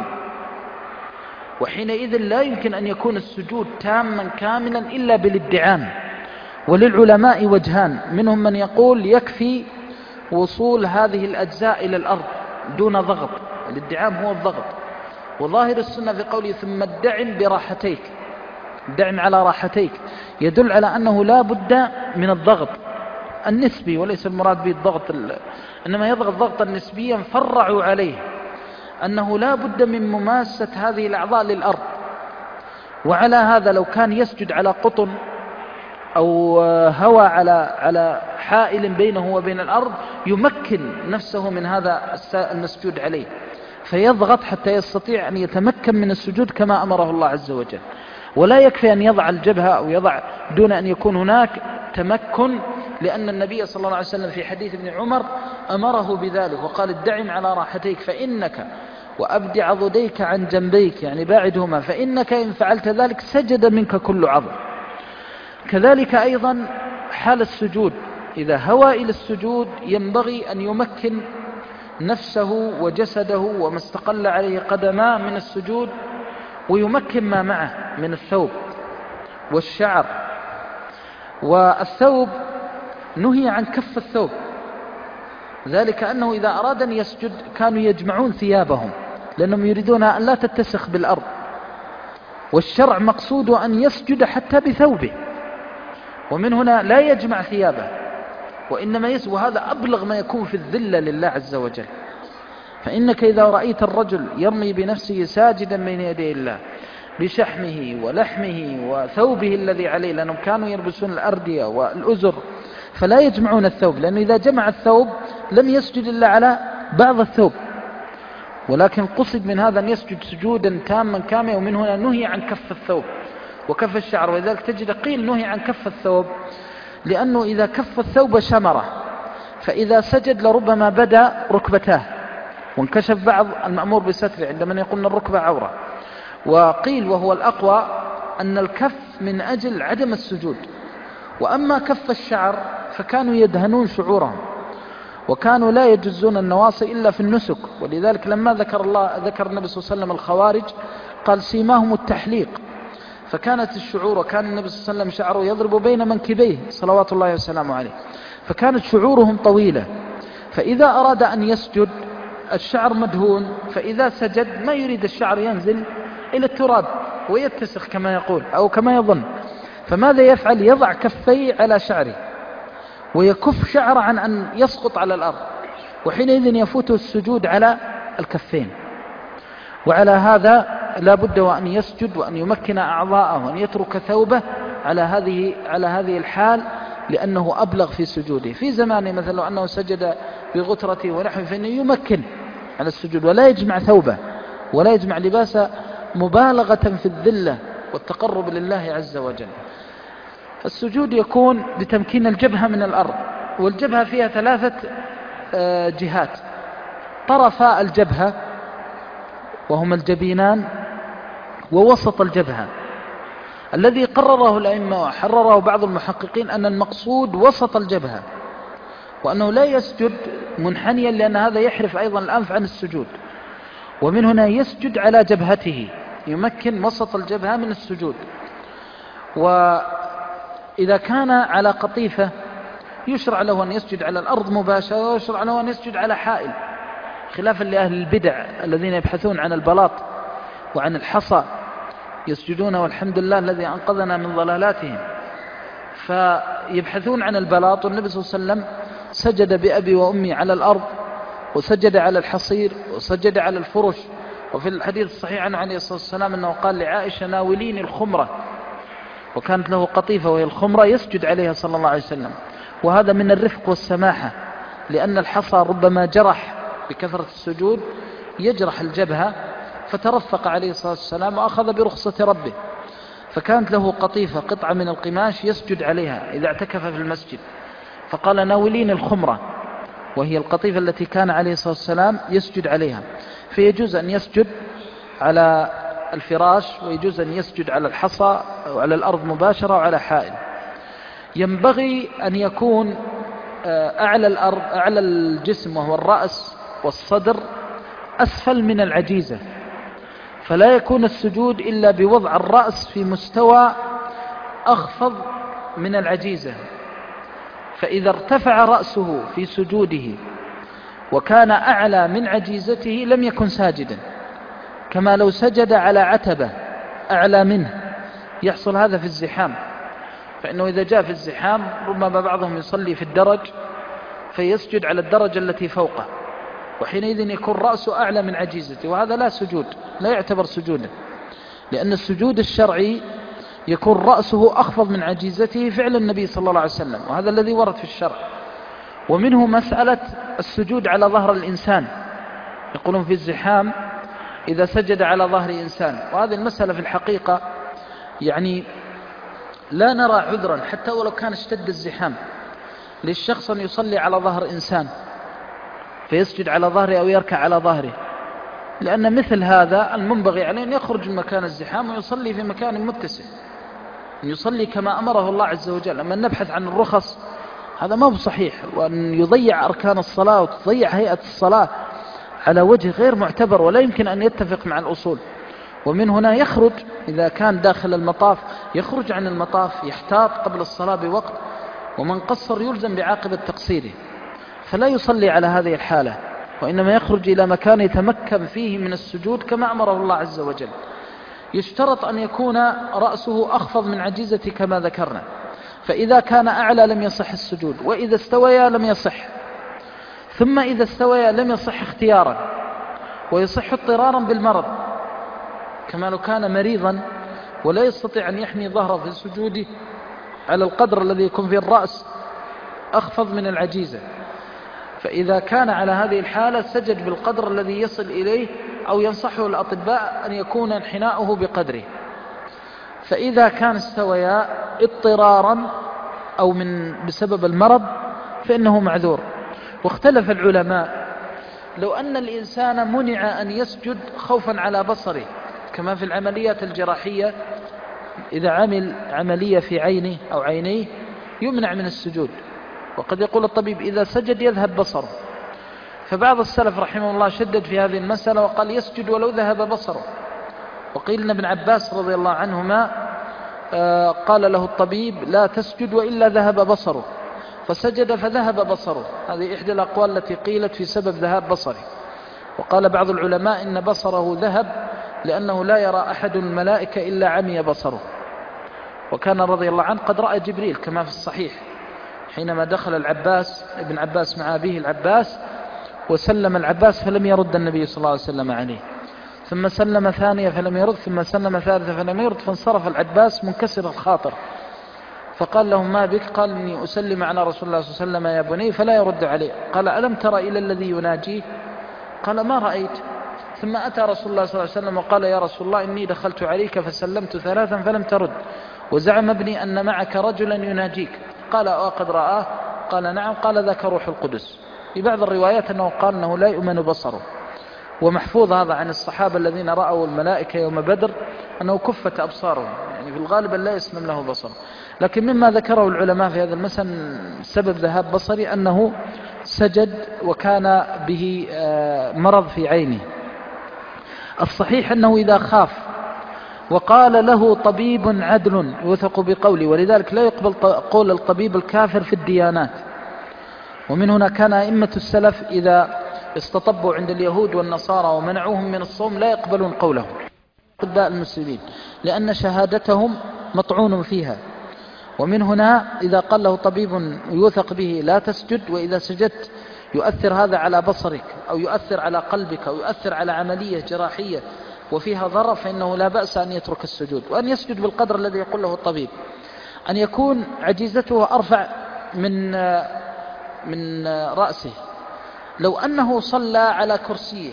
وحينئذ لا يمكن أن يكون السجود تاما كاملا إلا بالادعام. وللعلماء وجهان: منهم من يقول يكفي وصول هذه الأجزاء إلى الأرض دون ضغط. الادعام هو الضغط، وظاهر السنة في قوله ثم ادعم براحتيك، دعم على راحتيك، يدل على أنه لا بد من الضغط النسبي، وليس المراد به الضغط، إنما يضغط ضغطا نسبيا فرعوا عليه أنه لا بد من مماسة هذه الأعضاء للأرض. وعلى هذا لو كان يسجد على قطن أو هوى على على حائل بينه وبين الأرض يمكن نفسه من هذا المسجود عليه، فيضغط حتى يستطيع أن يتمكن من السجود كما أمره الله عز وجل. ولا يكفي أن يضع الجبهة أو يضع دون أن يكون هناك تمكن، لأن النبي صلى الله عليه وسلم في حديث ابن عمر أمره بذلك وقال ادعم على راحتيك فإنك وأبدع عضديك عن جنبيك، يعني باعدهما، فإنك إن فعلت ذلك سجد منك كل عضل. كذلك أيضا حال السجود، إذا هوى إلى السجود ينبغي أن يمكن نفسه وجسده وما استقل عليه قدماه من السجود، ويمكن ما معه من الثوب والشعر. والثوب نهي عن كف الثوب، ذلك أنه إذا أراد أن يسجد كانوا يجمعون ثيابهم لأنهم يريدون أن لا تتسخ بالأرض، والشرع مقصود أن يسجد حتى بثوبه، ومن هنا لا يجمع ثيابه وإنما يسجد، وهذا أبلغ ما يكون في الذلة لله عز وجل. فإنك إذا رأيت الرجل يرمي بنفسه ساجدا بين يدي الله بشحمه ولحمه وثوبه الذي عليه، لأنهم كانوا يلبسون الأردية والأزر فلا يجمعون الثوب، لأنه إذا جمع الثوب لم يسجد إلا على بعض الثوب، ولكن قصد من هذا أن يسجد سجودا تاما كاملا. ومن هنا نهي عن كف الثوب وكف الشعر، ولذلك تجد قيل نهي عن كف الثوب لأنه إذا كف الثوب شمره، فإذا سجد لربما بدا ركبتاه وانكشف بعض المأمور بستره عندما يقولون الركبة عورة. وقيل وهو الأقوى أن الكف من أجل عدم السجود. وأما كف الشعر فكانوا يدهنون شعورهم، وكانوا لا يجزون النواصي إلا في النسك، ولذلك لما ذكر الله ذكر النبي صلى الله عليه وسلم الخوارج قال سيماهم التحليق، فكانت الشعور، وكان النبي صلى الله عليه وسلم شعره يضرب بين منكبيه صلوات الله وسلامه عليه، فكانت شعورهم طويلة. فإذا أراد أن يسجد الشعر مدهون، فإذا سجد ما يريد الشعر ينزل إلى التراب ويتسخ كما يقول أو كما يظن، فماذا يفعل؟ يضع كفيه على شعره ويكف شعره عن أن يسقط على الأرض، وحينئذ يفوته السجود على الكفين. وعلى هذا لا بد وأن يسجد وأن يمكن أعضاءه وأن يترك ثوبه على هذه على هذه الحال، لأنه أبلغ في سجوده. في زمانه مثلا لو أنه سجد بغترته ونحوه فإنه يمكن على السجود ولا يجمع ثوبه ولا يجمع لباسه، مبالغة في الذلة والتقرب لله عز وجل. السجود يكون بتمكين الجبهة من الأرض، والجبهة فيها ثلاثة جهات: طرفا الجبهة وهما الجبينان، ووسط الجبهة. الذي قرره الأئمة وحرره بعض المحققين أن المقصود وسط الجبهة، وأنه لا يسجد منحنيا لأن هذا يحرف أيضا الأنف عن السجود، ومن هنا يسجد على جبهته، يمكن وسط الجبهة من السجود. وإذا كان على قطيفة يشرع له أن يسجد على الأرض مباشرة، ويشرع له أن يسجد على حائل، خلافا لأهل البدع الذين يبحثون عن البلاط وعن الحصى يسجدون، والحمد لله الذي أنقذنا من ضلالاتهم، فيبحثون عن البلاط. والنبي صلى الله عليه وسلم سجد بأبي وأمي على الأرض، وسجد على الحصير، وسجد على الفرش. وفي الحديث الصحيح عنه عليه الصلاة والسلام أنه قال لعائشة ناوليني الخمرة، وكانت له قطيفة وهي الخمرة يسجد عليها صلى الله عليه وسلم. وهذا من الرفق والسماحة، لأن الحصى ربما جرح بكثرة السجود، يجرح الجبهة، فترفق عليه الصلاة والسلام وأخذ برخصة ربه، فكانت له قطيفة قطعة من القماش يسجد عليها إذا اعتكف في المسجد، فقال ناولين الخمرة، وهي القطيفة التي كان عليه الصلاة والسلام يسجد عليها. فيجوز أن يسجد على الفراش، ويجوز أن يسجد على الحصى وعلى الأرض مباشرة وعلى حائل. ينبغي أن يكون أعلى الأرض أعلى الجسم وهو الرأس والصدر أسفل من العجيزة، فلا يكون السجود إلا بوضع الرأس في مستوى أخفض من العجيزة، فإذا ارتفع رأسه في سجوده وكان أعلى من عجيزته لم يكن ساجدا، كما لو سجد على عتبة أعلى منه. يحصل هذا في الزحام، فإنه إذا جاء في الزحام ربما بعضهم يصلي في الدرج فيسجد على الدرجة التي فوقه، وحينئذ يكون رأسه أعلى من عجيزته، وهذا لا سجود، لا يعتبر سجودا، لأن السجود الشرعي يكون رأسه أخفض من عجيزته فعل النبي صلى الله عليه وسلم، وهذا الذي ورد في الشرع. ومنه مسألة السجود على ظهر الإنسان، يقولون في الزحام إذا سجد على ظهر إنسان، وهذه المسألة في الحقيقة يعني لا نرى عذرا حتى ولو كان اشتد الزحام للشخص أن يصلي على ظهر إنسان فيسجد على ظهره أو يركع على ظهره، لأن مثل هذا المنبغي عليه أن يخرج من مكان الزحام ويصلي في مكان متسع، أن يصلي كما أمره الله عز وجل. أما نبحث عن الرخص هذا ما هو صحيح، وأن يضيع أركان الصلاة وتضيع هيئة الصلاة على وجه غير معتبر ولا يمكن أن يتفق مع الأصول. ومن هنا يخرج إذا كان داخل المطاف، يخرج عن المطاف يحتاط قبل الصلاة بوقت، ومن قصر يلزم بعاقبة تقصيره، فلا يصلي على هذه الحالة، وإنما يخرج إلى مكان يتمكن فيه من السجود كما أمره الله عز وجل. يشترط أن يكون رأسه أخفض من عجيزته كما ذكرنا، فإذا كان أعلى لم يصح السجود، وإذا استويا لم يصح، ثم إذا استويا لم يصح اختيارا، ويصح اضطرارا بالمرض، كما لو كان مريضا ولا يستطيع أن يحمي ظهره في سجوده على القدر الذي يكون فيه الرأس أخفض من العجيزة، فإذا كان على هذه الحالة سجد بالقدر الذي يصل إليه، أو ينصحه الأطباء أن يكون انحناؤه بقدره. فإذا كان استويا اضطرارا أو من بسبب المرض فإنه معذور. واختلف العلماء لو أن الإنسان منع أن يسجد خوفا على بصره، كما في العمليات الجراحية، إذا عمل عملية في عينه أو عينيه يمنع من السجود، وقد يقول الطبيب إذا سجد يذهب بصره. فبعض السلف رحمه الله شدد في هذه المسألة وقال يسجد ولو ذهب بصره. وقيل أن ابن عباس رضي الله عنهما قال له الطبيب لا تسجد وإلا ذهب بصره، فسجد فذهب بصره. هذه إحدى الأقوال التي قيلت في سبب ذهاب بصره. وقال بعض العلماء إن بصره ذهب لأنه لا يرى أحد الملائكة إلا عمي بصره. وكان رضي الله عنه قد رأى جبريل كما في الصحيح حينما دخل العباس ابن عباس مع أبيه العباس، وسلم العباس فلم يرد النبي صلى الله عليه وسلم عليه، ثم سلم ثانية فلم يرد، ثم سلم ثالثة فلم يرد، فانصرف العباس منكسر الخاطر، فقال له ما بك؟ قال إني أسلم على رسول الله صلى الله عليه وسلم يا بني، فلا يرد عليه. قال ألم تر إلى الذي يناجيه؟ قال ما رأيت. ثم أتى رسول الله صلى الله عليه وسلم وقال يا رسول الله إني دخلت عليك فسلمت ثلاثا فلم ترد، وزعم ابني أن معك رجلا يناجيك. قال وقد رآه؟ قال نعم. قال ذاك روح القدس. في بعض الروايات أنه قال أنه لا يؤمن بصره. ومحفوظ هذا عن الصحابة الذين رأوا الملائكة يوم بدر أنه كفت أبصارهم، يعني في الغالب لا يسلم له بصر. لكن مما ذكره العلماء في هذا المسألة سبب ذهاب بصري أنه سجد وكان به مرض في عينه. الصحيح أنه إذا خاف وقال له طبيب عدل يوثق بقوله، ولذلك لا يقبل قول الطبيب الكافر في الديانات. ومن هنا كان أئمة السلف إذا استطبوا عند اليهود والنصارى ومنعوهم من الصوم لا يقبلون قولهم أطباء المسلمين، لأن شهادتهم مطعون فيها. ومن هنا إذا قال له طبيب يوثق به لا تسجد، وإذا سجدت يؤثر هذا على بصرك أو يؤثر على قلبك أو يؤثر على عملية جراحية وفيها ضرر، فإنه لا بأس أن يترك السجود، وأن يسجد بالقدر الذي يقول له الطبيب. أن يكون عجيزته أرفع من من رأسه. لو أنه صلى على كرسيه،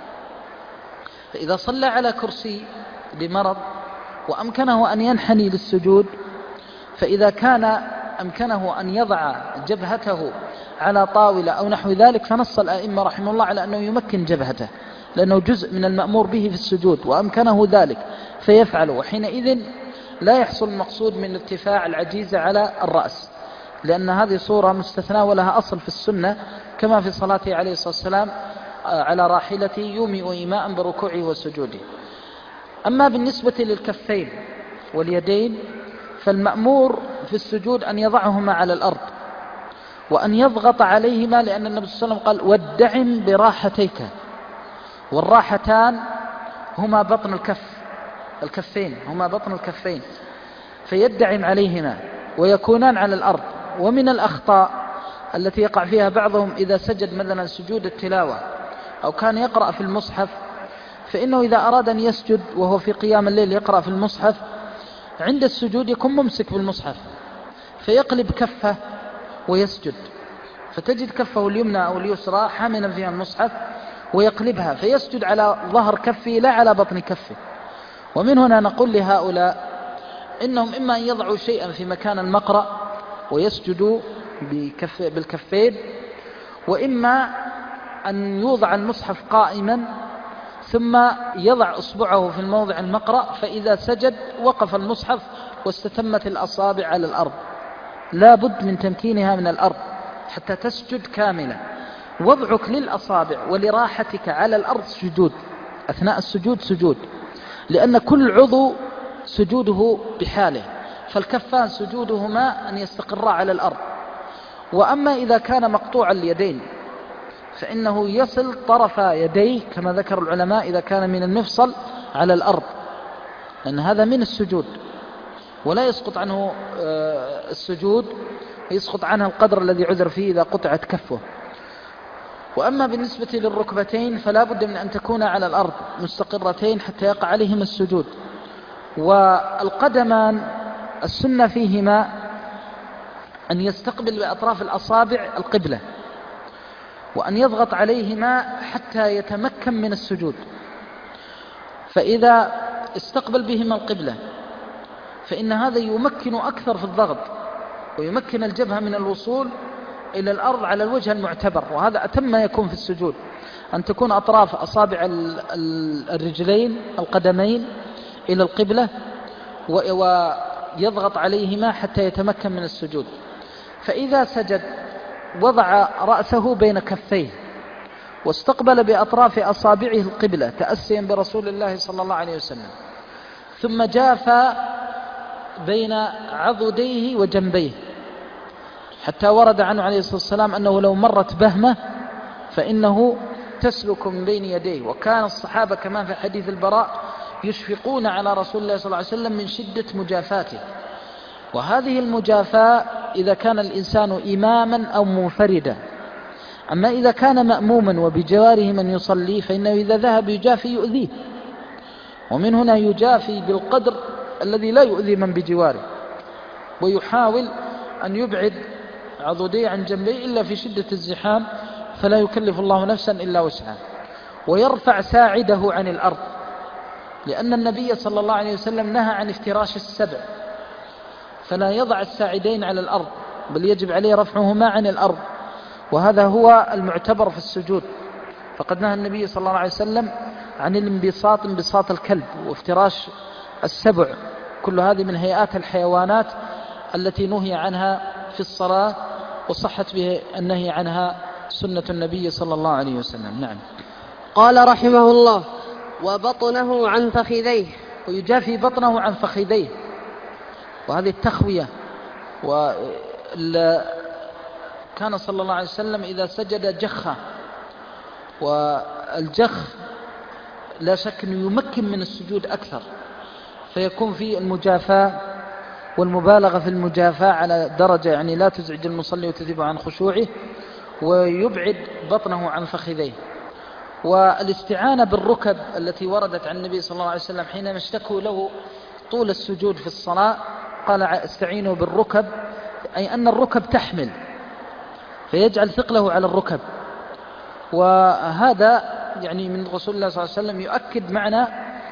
فإذا صلى على كرسي بمرض وأمكنه أن ينحني للسجود، فإذا كان أمكنه أن يضع جبهته على طاولة أو نحو ذلك، فنص الأئمة رحمه الله على أنه يمكن جبهته، لأنه جزء من المأمور به في السجود وأمكنه ذلك فيفعله، وحينئذ لا يحصل المقصود من ارتفاع العجيزة على الرأس، لأن هذه صورة مستثناة ولها أصل في السنة، كما في صلاته عليه الصلاة والسلام على راحلته يومئ إيماء بركوعه وسجوده. أما بالنسبة للكفين واليدين فالمأمور في السجود أن يضعهما على الأرض، وأن يضغط عليهما، لأن النبي صلى الله عليه وسلم قال وادعم براحتيك، والراحتان هما بطن الكف، الكفين هما بطن الكفين، فيدعم عليهما ويكونان على الأرض. ومن الأخطاء التي يقع فيها بعضهم إذا سجد مثلا سجود التلاوة أو كان يقرأ في المصحف، فإنه إذا أراد أن يسجد وهو في قيام الليل يقرأ في المصحف، عند السجود يكون ممسك بالمصحف فيقلب كفه ويسجد، فتجد كفه اليمنى أو اليسرى حاملا فيها المصحف ويقلبها فيسجد على ظهر كفه لا على بطن كفه. ومن هنا نقول لهؤلاء إنهم إما أن يضعوا شيئا في مكان المقرأ ويسجدوا بكف بالكفين، وإما أن يوضع المصحف قائما ثم يضع أصبعه في الموضع المقرأ، فإذا سجد وقف المصحف واستتمت الأصابع على الأرض، لا بد من تمكينها من الأرض حتى تسجد كاملة. وضعك للأصابع ولراحتك على الأرض سجود، أثناء السجود سجود، لأن كل عضو سجوده بحاله، فالكفان سجودهما أن يستقرا على الأرض. وأما إذا كان مقطوع اليدين فإنه يصل طرف يديه كما ذكر العلماء إذا كان من المفصل على الأرض، لأن هذا من السجود ولا يسقط عنه السجود، يسقط عنه القدر الذي عذر فيه إذا قطعت كفه. وأما بالنسبة للركبتين فلا بد من أن تكون على الأرض مستقرتين حتى يقع عليهما السجود. والقدمان السنة فيهما أن يستقبل بأطراف الأصابع القبلة، وأن يضغط عليهما حتى يتمكن من السجود. فإذا استقبل بهما القبلة فإن هذا يمكن أكثر في الضغط، ويمكن الجبهة من الوصول إلى الأرض على الوجه المعتبر، وهذا أتم ما يكون في السجود، أن تكون أطراف أصابع الرجلين القدمين إلى القبلة ويضغط عليهما حتى يتمكن من السجود. فإذا سجد وضع رأسه بين كفيه واستقبل بأطراف أصابعه القبلة تأسيا برسول الله صلى الله عليه وسلم، ثم جاف بين عضديه وجنبيه حتى ورد عنه عليه الصلاة والسلام أنه لو مرت بهمة فإنه تسلك من بين يديه. وكان الصحابة كمان في حديث البراء يشفقون على رسول الله صلى الله عليه وسلم من شدة مجافاته. وهذه المجافاة إذا كان الإنسان إماما أو منفردا، أما إذا كان مأموما وبجواره من يصلي فإنه إذا ذهب يجافي يؤذيه، ومن هنا يجافي بالقدر الذي لا يؤذي من بجواره، ويحاول أن يبعد عضديه عن جنبيه إلا في شدة الزحام، فلا يكلف الله نفسا إلا وسعها. ويرفع ساعده عن الأرض، لأن النبي صلى الله عليه وسلم نهى عن افتراش السبع، فلا يضع الساعدين على الأرض بل يجب عليه رفعهما عن الأرض، وهذا هو المعتبر في السجود. فقد نهى النبي صلى الله عليه وسلم عن الانبساط انبساط الكلب وافتراش السبع، كل هذه من هيئات الحيوانات التي نهي عنها في الصلاة، وصحت به النهي عنها سنة النبي صلى الله عليه وسلم. نعم. قال رحمه الله: وبطنه عن فخذيه، ويجافي بطنه عن فخذيه، وهذه التخوية. وكان صلى الله عليه وسلم إذا سجد جخ، والجخ لا شك أنه يمكن من السجود أكثر، فيكون في المجافاة والمبالغة في المجافاة على درجة يعني لا تزعج المصلي وتذهب عن خشوعه، ويبعد بطنه عن فخذيه. والاستعانة بالركب التي وردت عن النبي صلى الله عليه وسلم حينما اشتكوا له طول السجود في الصلاة قال: استعينوا بالركب، أي أن الركب تحمل، فيجعل ثقله على الركب. وهذا يعني من رسول الله صلى الله عليه وسلم يؤكد معنى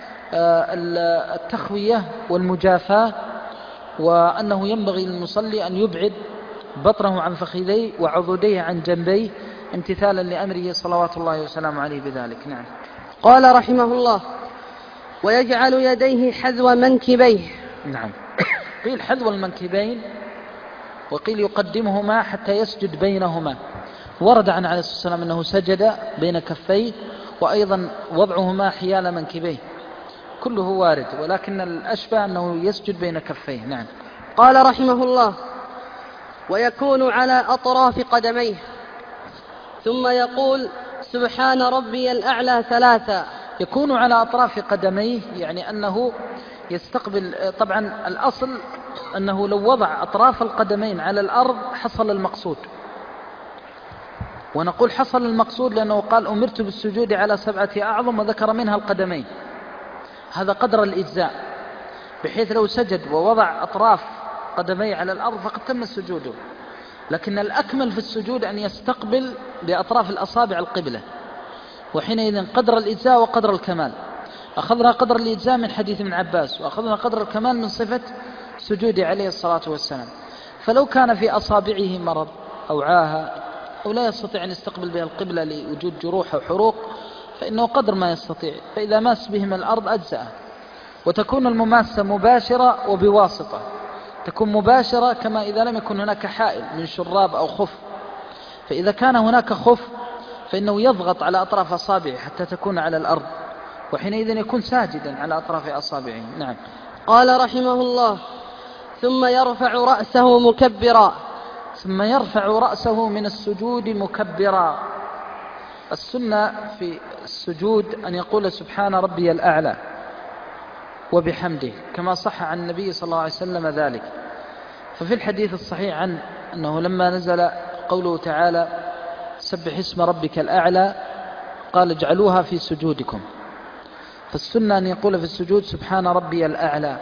التخوية والمجافاة، وأنه ينبغي للمصلي أن يبعد بطنه عن فخذيه وعضديه عن جنبيه امتثالا لأمره صلوات الله وسلامه عليه بذلك. نعم. قال رحمه الله: ويجعل يديه حذو منكبيه. نعم. قيل حذو المنكبين، وقيل يقدمهما حتى يسجد بينهما. ورد عن عليه الصلاة والسلام أنه سجد بين كفيه، وأيضا وضعهما حيال منكبيه، كله وارد، ولكن الأشبه أنه يسجد بين كفيه. نعم. قال رحمه الله: ويكون على أطراف قدميه، ثم يقول سبحان ربي الأعلى ثلاثا. يكون على أطراف قدميه يعني أنه يستقبل، طبعا الأصل أنه لو وضع أطراف القدمين على الأرض حصل المقصود، ونقول حصل المقصود لأنه قال أمرت بالسجود على سبعة أعظم وذكر منها القدمين، هذا قدر الإجزاء، بحيث لو سجد ووضع أطراف قدميه على الأرض فقد تم سجوده. لكن الأكمل في السجود أن يستقبل بأطراف الأصابع القبلة، وحينئذ قدر الإجزاء وقدر الكمال. أخذنا قدر الإجزاء من حديث ابن عباس، وأخذنا قدر الكمال من صفة سجوده عليه الصلاة والسلام. فلو كان في أصابعه مرض أو عاهة أو لا يستطيع أن يستقبل بها القبلة لوجود جروح أو حروق فإنه قدر ما يستطيع، فإذا ماس بهم الأرض أجزأه. وتكون المماسة مباشرة وبواسطة، تكون مباشرة كما إذا لم يكن هناك حائل من شراب أو خف، فإذا كان هناك خف فإنه يضغط على أطراف أصابعه حتى تكون على الأرض، وحينئذ يكون ساجدا على أطراف أصابعه. نعم. قال رحمه الله ثم يرفع رأسه مكبرا. ثم يرفع رأسه من السجود مكبرا. السنة في السجود أن يقول سبحان ربي الأعلى وبحمده، كما صح عن النبي صلى الله عليه وسلم ذلك. ففي الحديث الصحيح عنه أنه لما نزل قوله تعالى سبح اسم ربك الأعلى قال اجعلوها في سجودكم. فالسنة أن يقول في السجود سبحان ربي الأعلى،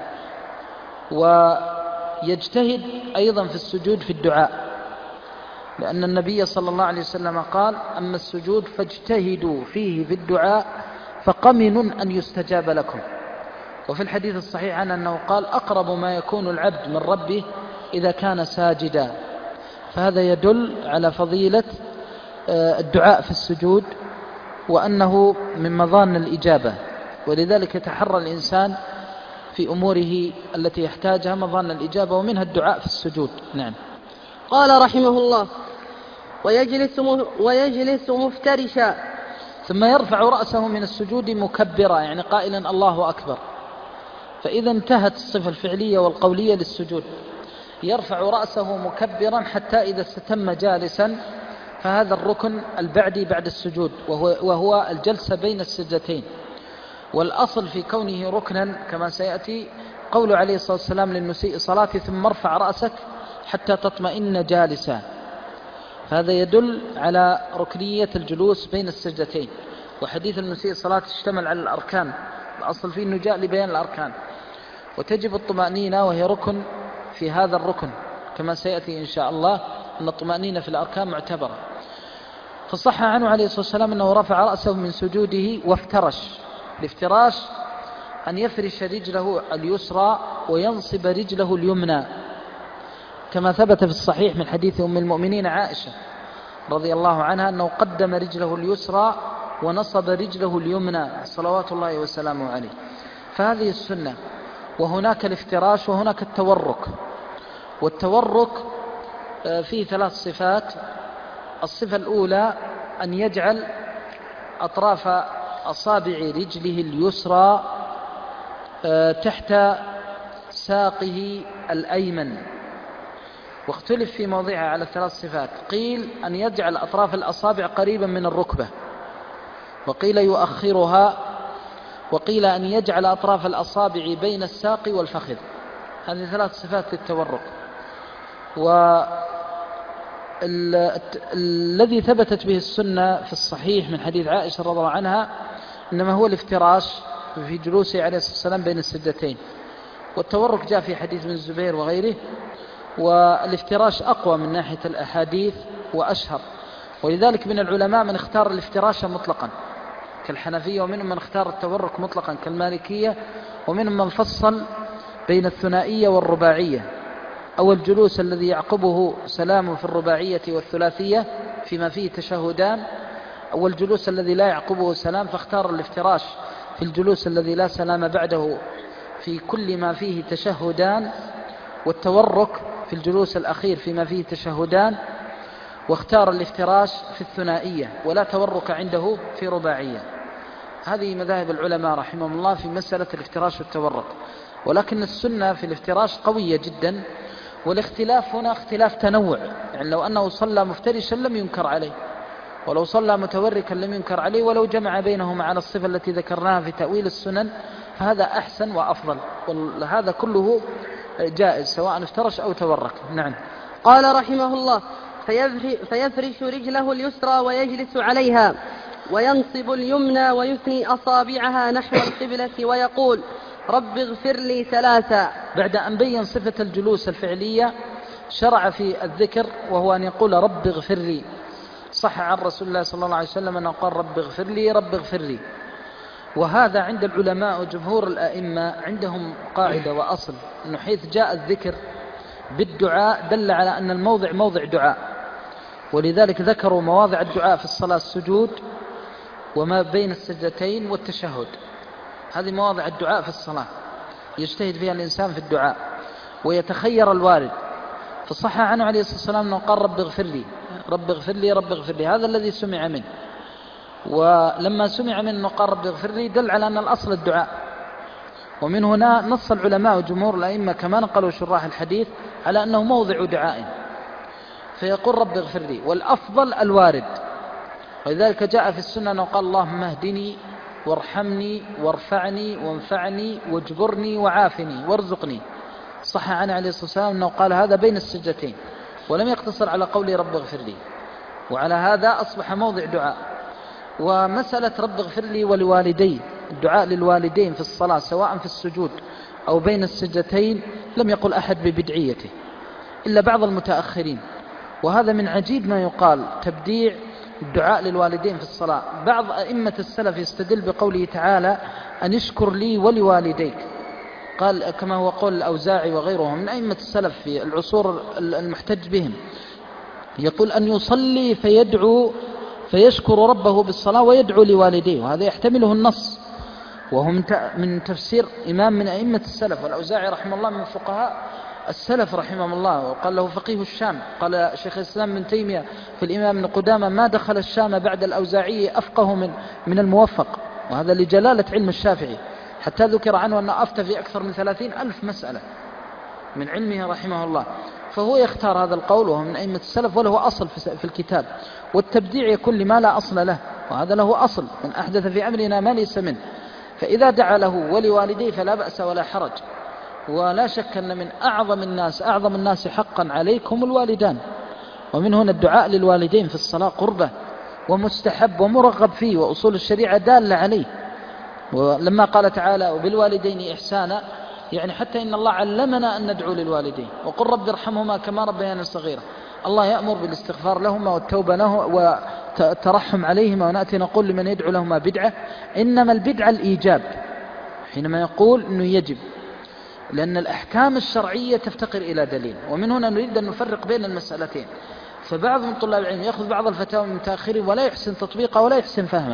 ويجتهد أيضا في السجود في الدعاء، لأن النبي صلى الله عليه وسلم قال أما السجود فاجتهدوا فيه في الدعاء فقمن أن يستجاب لكم. وفي الحديث الصحيح عنه أنه قال أقرب ما يكون العبد من ربه إذا كان ساجدا. فهذا يدل على فضيلة الدعاء في السجود، وأنه من مظان الإجابة، ولذلك يتحرى الإنسان في أموره التي يحتاجها مظان الإجابة، ومنها الدعاء في السجود. نعم. قال رحمه الله ويجلس, ويجلس مفترشا. ثم يرفع رأسه من السجود مكبرا، يعني قائلا الله أكبر. فإذا انتهت الصفة الفعلية والقولية للسجود. يرفع رأسه مكبرا حتى إذا استتم جالسا، فهذا الركن البعدي بعد السجود، وهو, وهو الجلسة بين السجدتين. والأصل في كونه ركنا كما سيأتي قول عليه الصلاة والسلام للمسيء صلاته ثم ارفع رأسك حتى تطمئن جالسا. فهذا يدل على ركنية الجلوس بين السجدتين. وحديث المسيء صلاته اشتمل على الأركان، الأصل فيه أنه جاء لبيان الأركان، وتجب الطمأنينة وهي ركن في هذا الركن، كما سيأتي إن شاء الله أن الطمأنينة في الأركان معتبرة. فصح عنه عليه الصلاة والسلام أنه رفع رأسه من سجوده وافترش. الافتراش أن يفرش رجله اليسرى وينصب رجله اليمنى، كما ثبت في الصحيح من حديث أم المؤمنين عائشة رضي الله عنها أنه قدم رجله اليسرى ونصب رجله اليمنى صلوات الله وسلامه عليه. فهذه السنة. وهناك الافتراش وهناك التورك. والتورك فيه ثلاث صفات. الصفة الأولى أن يجعل أطراف أصابع رجله اليسرى تحت ساقه الأيمن، واختلف في موضعها على ثلاث صفات. قيل أن يجعل أطراف الأصابع قريبا من الركبة، وقيل يؤخرها، وقيل أن يجعل أطراف الأصابع بين الساق والفخذ. هذه ثلاث صفات للتورك. والذي ثبتت به السنة في الصحيح من حديث عائشة رضي الله عنها إنما هو الافتراش في جلوسه عليه الصلاة والسلام بين السجدتين. والتورك جاء في حديث من الزبير وغيره. والافتراش أقوى من ناحية الأحاديث وأشهر، ولذلك من العلماء من اختار الافتراش مطلقا كالحنفية، ومنهم من اختار التورك مطلقا كالمالكية، ومنهم من فصل بين الثنائية والرباعية، أو الجلوس الذي يعقبه سلام في الرباعية والثلاثية فيما فيه تشهدان، أو الجلوس الذي لا يعقبه سلام، فاختار الافتراش في الجلوس الذي لا سلام بعده في كل ما فيه تشهدان، والتورك في الجلوس الأخير فيما فيه تشهدان. واختار الافتراش في الثنائية ولا تورك عنده في رباعية. هذه مذاهب العلماء رحمهم الله في مسألة الافتراش والتورك. ولكن السنة في الافتراش قوية جدا، والاختلاف هنا اختلاف تنوع، يعني لو أنه صلى مفترشا لم ينكر عليه، ولو صلى متوركا لم ينكر عليه، ولو جمع بينهما على الصفة التي ذكرناها في تأويل السنن فهذا أحسن وأفضل، وهذا كله جائز سواء افترش أو تورك. نعم. قال رحمه الله: فيفرش رجله اليسرى ويجلس عليها، وينصب اليمنى ويثني أصابعها نحو القبلة ويقول: رب اغفر لي ثلاثا. بعد أن بين صفة الجلوس الفعلية شرع في الذكر، وهو أن يقول رب اغفر لي. صح عن رسول الله صلى الله عليه وسلم أنه قال رب اغفر لي رب اغفر لي. وهذا عند العلماء وجمهور الأئمة عندهم قاعدة وأصل، أنه حيث جاء الذكر بالدعاء دل على أن الموضع موضع دعاء، ولذلك ذكروا مواضع الدعاء في الصلاة: السجود وما بين السجدتين والتشهد. هذه مواضع الدعاء في الصلاة يجتهد فيها الإنسان في الدعاء ويتخير الوارد. فصح عنه عليه الصلاة والسلام أنه قال رب اغفر لي رب اغفر لي رب اغفر لي، هذا الذي سمع منه. ولما سمع منه أنه قال رب اغفر لي دل على أن الأصل الدعاء. ومن هنا نص العلماء وجمهور الأئمة كما نقلوا شراح الحديث على أنه موضع دعاء، فيقول رب اغفر لي، والأفضل الوارد. ولذلك جاء في السنة أنه قال اللهم اهدني وارحمني وارفعني وانفعني واجبرني وعافني وارزقني. صح عنه عليه الصلاة والسلام أنه قال هذا بين السجدتين، ولم يقتصر على قول رب اغفر لي، وعلى هذا أصبح موضع دعاء. ومسألة رب اغفر لي ولوالدي، الدعاء للوالدين في الصلاة سواء في السجود أو بين السجدتين، لم يقل أحد ببدعيته إلا بعض المتأخرين. وهذا من عجيب ما يقال، تبديع الدعاء للوالدين في الصلاة. بعض أئمة السلف يستدل بقوله تعالى أن اشكر لي ولوالديك، قال كما هو قول الأوزاعي وغيرهم من أئمة السلف في العصور المحتج بهم، يقول أن يصلي فيدعو فيشكر ربه بالصلاة ويدعو لوالديه، وهذا يحتمله النص، وهو من تفسير إمام من أئمة السلف. والأوزاعي رحمه الله من فقهاء السلف رحمه الله، وقال له فقيه الشام. قال شيخ الإسلام ابن تيمية في الإمام ابن قدامة ما دخل الشام بعد الأوزاعي أفقه من من الموفق، وهذا لجلالة علم الشافعي، حتى ذكر عنه أنه أفتى في أكثر من ثلاثين ألف مسألة من علمه رحمه الله. فهو يختار هذا القول، وهو من أئمة السلف وله أصل في الكتاب. والتبديع يكون لما لا أصل له، وهذا له أصل: من أحدث في أمرنا ما ليس منه. فإذا دعا له ولوالديه فلا بأس ولا حرج. ولا شك أن من أعظم الناس أعظم الناس حقا عليكم الوالدان، ومن هنا الدعاء للوالدين في الصلاة قربة ومستحب ومرغب فيه، وأصول الشريعة دالة عليه. ولما قال تعالى وبالوالدين إحسانا، يعني حتى إن الله علمنا أن ندعو للوالدين، وقل رب ارحمهما كما ربيانا صغيرا. الله يأمر بالاستغفار لهما والتوبة له والترحم عليهما، ونأتي نقول لمن يدعو لهما بدعة. إنما البدعة الإيجاب حينما يقول أنه يجب، لأن الأحكام الشرعية تفتقر إلى دليل. ومن هنا نريد أن نفرق بين المسألتين. فبعض من طلاب العلم يأخذ بعض الفتاوى من متأخرين ولا يحسن تطبيقها ولا يحسن فهمها.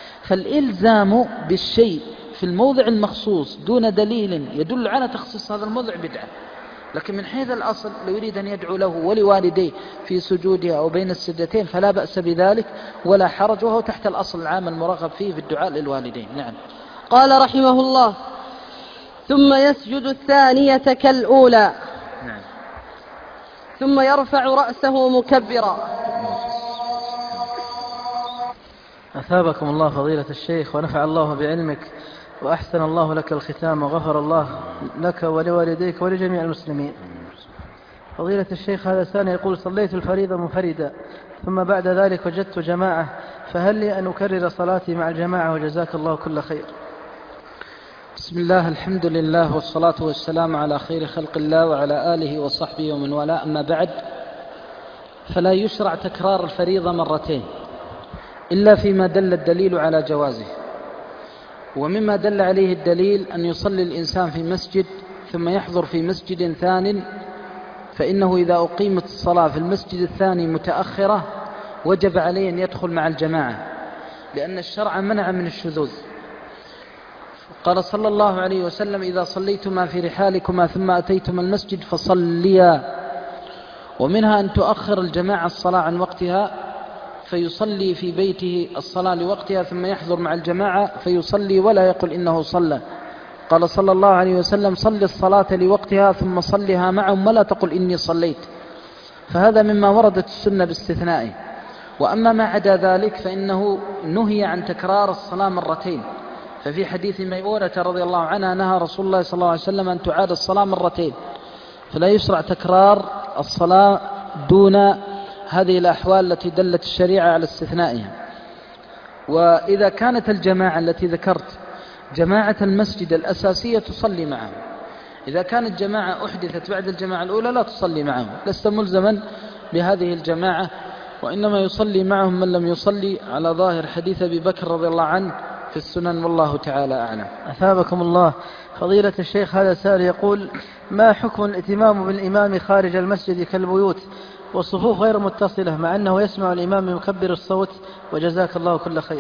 فالإلزام بالشيء في الموضع المخصوص دون دليل يدل على تخصيص هذا الموضع بدعة. لكن من حيث الأصل لو يريد أن يدعو له ولوالديه في سجودها أو بين السجدتين فلا بأس بذلك ولا حرج، وهو تحت الأصل العام المرغب فيه في الدعاء للوالدين. نعم. قال رحمه الله: ثم يسجد الثانية كالأولى. نعم. ثم يرفع رأسه مكبرا. أثابكم الله فضيلة الشيخ، ونفع الله بعلمك، وأحسن الله لك الختام، وغفر الله لك ولوالديك ولجميع المسلمين. فضيلة الشيخ، هذا ثاني يقول: صليت الفريضة منفردا ثم بعد ذلك وجدت جماعة، فهل لي أن أكرر صلاتي مع الجماعة؟ وجزاك الله كل خير. بسم الله، الحمد لله، والصلاة والسلام على خير خلق الله وعلى آله وصحبه ومن والاه. أما بعد، فلا يشرع تكرار الفريضة مرتين إلا فيما دل الدليل على جوازه. ومما دل عليه الدليل أن يصلي الإنسان في مسجد ثم يحضر في مسجد ثان، فإنه إذا أقيمت الصلاة في المسجد الثاني متأخرة وجب عليه أن يدخل مع الجماعة، لأن الشرع منع من الشذوذ. قال صلى الله عليه وسلم: إذا صليتما في رحالكما ثم أتيتما المسجد فصليا. ومنها أن تؤخر الجماعة الصلاة عن وقتها فيصلي في بيته الصلاة لوقتها ثم يحضر مع الجماعة فيصلي ولا يقول إنه صلى، قال صلى الله عليه وسلم: صل الصلاة لوقتها ثم صلها معهم ولا تقل إني صليت. فهذا مما وردت السنة باستثنائه. وأما ما عدا ذلك فإنه نهي عن تكرار الصلاة مرتين. ففي حديث ميمونة رضي الله عنها نهى رسول الله صلى الله عليه وسلم أن تعاد الصلاة مرتين، فلا يشرع تكرار الصلاة دون هذه الأحوال التي دلت الشريعة على استثنائها. وإذا كانت الجماعة التي ذكرت جماعة المسجد الأساسية تصلي معهم، إذا كانت جماعة أحدثت بعد الجماعة الأولى لا تصلي معهم، لست ملزما بهذه الجماعة، وإنما يصلي معهم من لم يصلي على ظاهر حديث أبي بكر رضي الله عنه في السنن، والله تعالى أعلم. أثابكم الله. فضيلة الشيخ، هذا سائل يقول: ما حكم الائتمام بالإمام خارج المسجد كالبيوت والصفوف غير متصلة مع أنه يسمع الإمام يكبر الصوت، وجزاك الله كل خير؟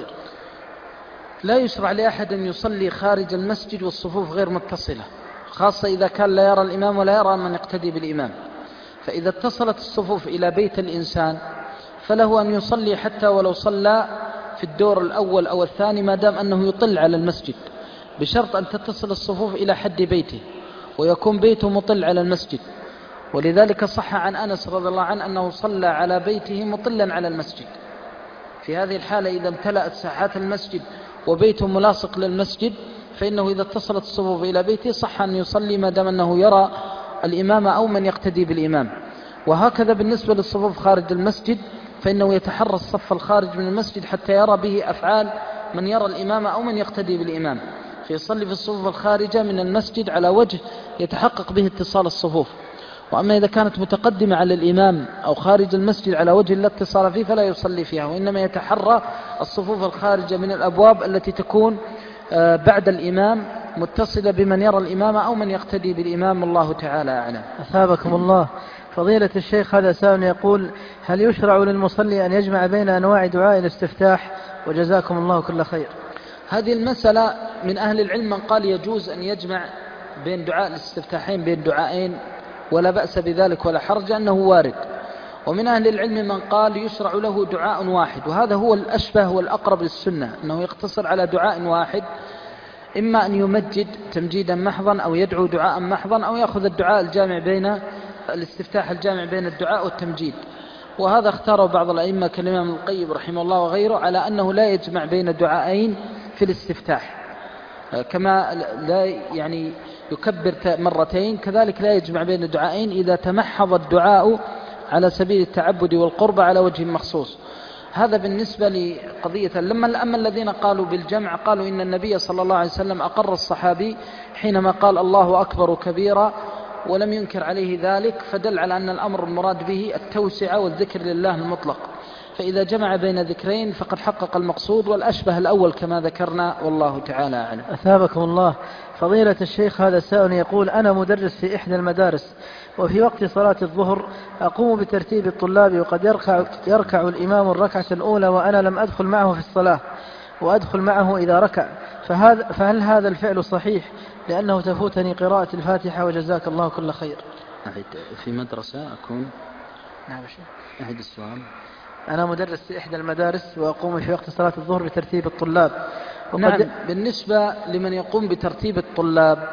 لا يشرع لأحد أن يصلي خارج المسجد والصفوف غير متصلة، خاصة إذا كان لا يرى الإمام ولا يرى من يقتدي بالإمام. فإذا اتصلت الصفوف إلى بيت الإنسان فله أن يصلي حتى ولو صلى في الدور الأول أو الثاني، ما دام أنه يطل على المسجد، بشرط أن تتصل الصفوف إلى حد بيته ويكون بيته مطل على المسجد. ولذلك صح عن أنس رضي الله عنه أنه صلى على بيته مطلا على المسجد. في هذه الحالة إذا امتلأت ساحات المسجد وبيته ملاصق للمسجد فإنه إذا اتصلت الصفوف إلى بيته صح أن يصلي ما دام أنه يرى الإمام أو من يقتدي بالإمام. وهكذا بالنسبة للصفوف خارج المسجد، فإنه يتحرى الصف الخارج من المسجد حتى يرى به أفعال من يرى الإمام أو من يقتدي بالإمام، فيصلي في الصفوف الخارجة من المسجد على وجه يتحقق به اتصال الصفوف. وأما إذا كانت متقدمة على الإمام أو خارج المسجد على وجه لا اتصال فيه فلا يصلي فيها، وإنما يتحرى الصفوف الخارجة من الأبواب التي تكون بعد الإمام متصلة بمن يرى الإمام أو من يقتدي بالإمام، الله تعالى أعلم. أثابكم الله. فضيلة الشيخ، هذا سائل يقول: هل يشرع للمصلي أن يجمع بين أنواع دعاء الاستفتاح؟ وجزاكم الله كل خير. هذه المسألة من أهل العلم من قال يجوز أن يجمع بين دعاء الاستفتاحين، بين دعائين، ولا بأس بذلك ولا حرج أنه وارد. ومن أهل العلم من قال يشرع له دعاء واحد، وهذا هو الأشبه والأقرب للسنة، أنه يقتصر على دعاء واحد، إما أن يمجد تمجيدا محضا أو يدعو دعاء محضا أو يأخذ الدعاء الجامع بين الاستفتاح الجامع بين الدعاء والتمجيد. وهذا اختاره بعض الأئمة كالإمام القيم رحمه الله وغيره على أنه لا يجمع بين دعائين في الاستفتاح، كما لا يعني يكبر مرتين كذلك لا يجمع بين الدعائين إذا تمحض الدعاء على سبيل التعبد والقرب على وجه مخصوص. هذا بالنسبة لقضية. لما أما الذين قالوا بالجمع قالوا إن النبي صلى الله عليه وسلم أقر الصحابي حينما قال الله أكبر كبيرا ولم ينكر عليه ذلك، فدل على أن الأمر المراد به التوسعة والذكر لله المطلق، فإذا جمع بين ذكرين فقد حقق المقصود، والأشبه الأول كما ذكرنا، والله تعالى أعلم. أثابكم الله. فضيلة الشيخ، هذا السائل يقول: أنا مدرس في إحدى المدارس، وفي وقت صلاة الظهر أقوم بترتيب الطلاب، وقد يركع, يركع الإمام الركعة الأولى وأنا لم أدخل معه في الصلاة، وأدخل معه إذا ركع، فهذا فهل هذا الفعل صحيح؟ لأنه تفوتني قراءة الفاتحة، وجزاك الله كل خير. في مدرسة أكون نعم شيخ. أحد السؤال. أنا مدرس في إحدى المدارس وأقوم في وقت صلاة الظهر بترتيب الطلاب. نعم، بالنسبة لمن يقوم بترتيب الطلاب،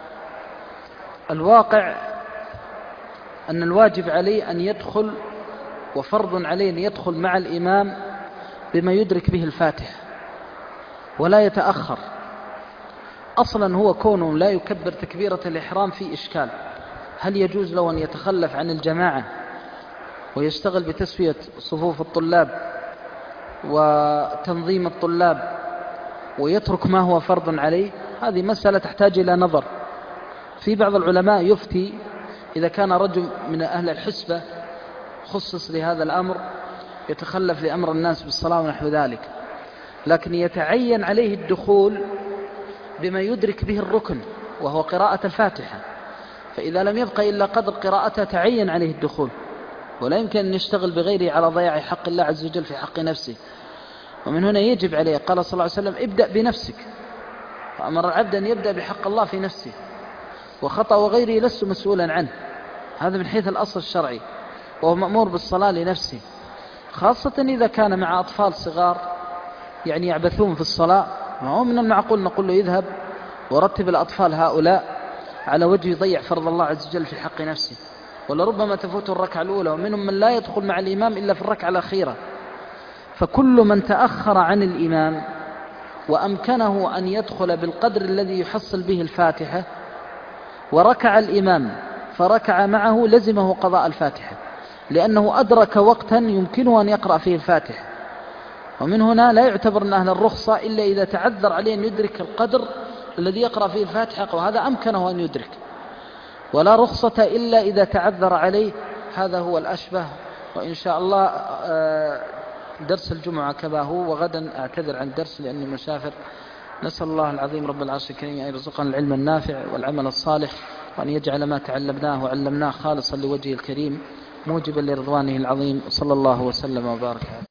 الواقع أن الواجب عليه أن يدخل، وفرض عليه أن يدخل مع الإمام بما يدرك به الفاتحة ولا يتأخر. أصلا هو كونه لا يكبر تكبيرة الإحرام في إشكال، هل يجوز له أن يتخلف عن الجماعة ويشتغل بتسوية صفوف الطلاب وتنظيم الطلاب ويترك ما هو فرض عليه؟ هذه مسألة تحتاج إلى نظر. في بعض العلماء يفتي إذا كان رجل من أهل الحسبة خصص لهذا الأمر يتخلف لأمر الناس بالصلاة ونحو ذلك، لكن يتعين عليه الدخول بما يدرك به الركن وهو قراءة الفاتحة، فإذا لم يبقى إلا قدر قراءتها تعين عليه الدخول، ولا يمكن أن يشتغل بغيره على ضياع حق الله عز وجل في حق نفسه. ومن هنا يجب عليه، قال صلى الله عليه وسلم: ابدأ بنفسك، فأمر العبد أن يبدأ بحق الله في نفسه، وخطأ وغيره لست مسؤولا عنه. هذا من حيث الأصل الشرعي، وهو مأمور بالصلاة لنفسه، خاصة إذا كان مع أطفال صغار يعني يعبثون في الصلاة، ما هو من المعقول نقول له يذهب ورتب الأطفال هؤلاء على وجه يضيع فرض الله عز وجل في حق نفسه، ولربما تفوت الركعة الأولى، ومنهم من لا يدخل مع الإمام إلا في الركعة الأخيرة. فكل من تأخر عن الإمام وأمكنه أن يدخل بالقدر الذي يحصل به الفاتحة وركع الإمام فركع معه لزمه قضاء الفاتحة، لأنه أدرك وقتا يمكنه أن يقرأ فيه الفاتحة. ومن هنا لا يعتبر من أهل الرخصة إلا إذا تعذر عليه أن يدرك القدر الذي يقرأ فيه الفاتحة، وهذا أمكنه أن يدرك، ولا رخصة إلا إذا تعذر عليه، هذا هو الأشبه. وإن شاء الله درس الجمعة كما هو، وغدا أعتذر عن الدرس لأني مسافر. نسأل الله العظيم رب العرش الكريم أن يرزقنا العلم النافع والعمل الصالح، وأن يجعل ما تعلمناه وعلمناه خالصا لوجهه الكريم موجبا لرضوانه العظيم. صلى الله وسلم وبارك.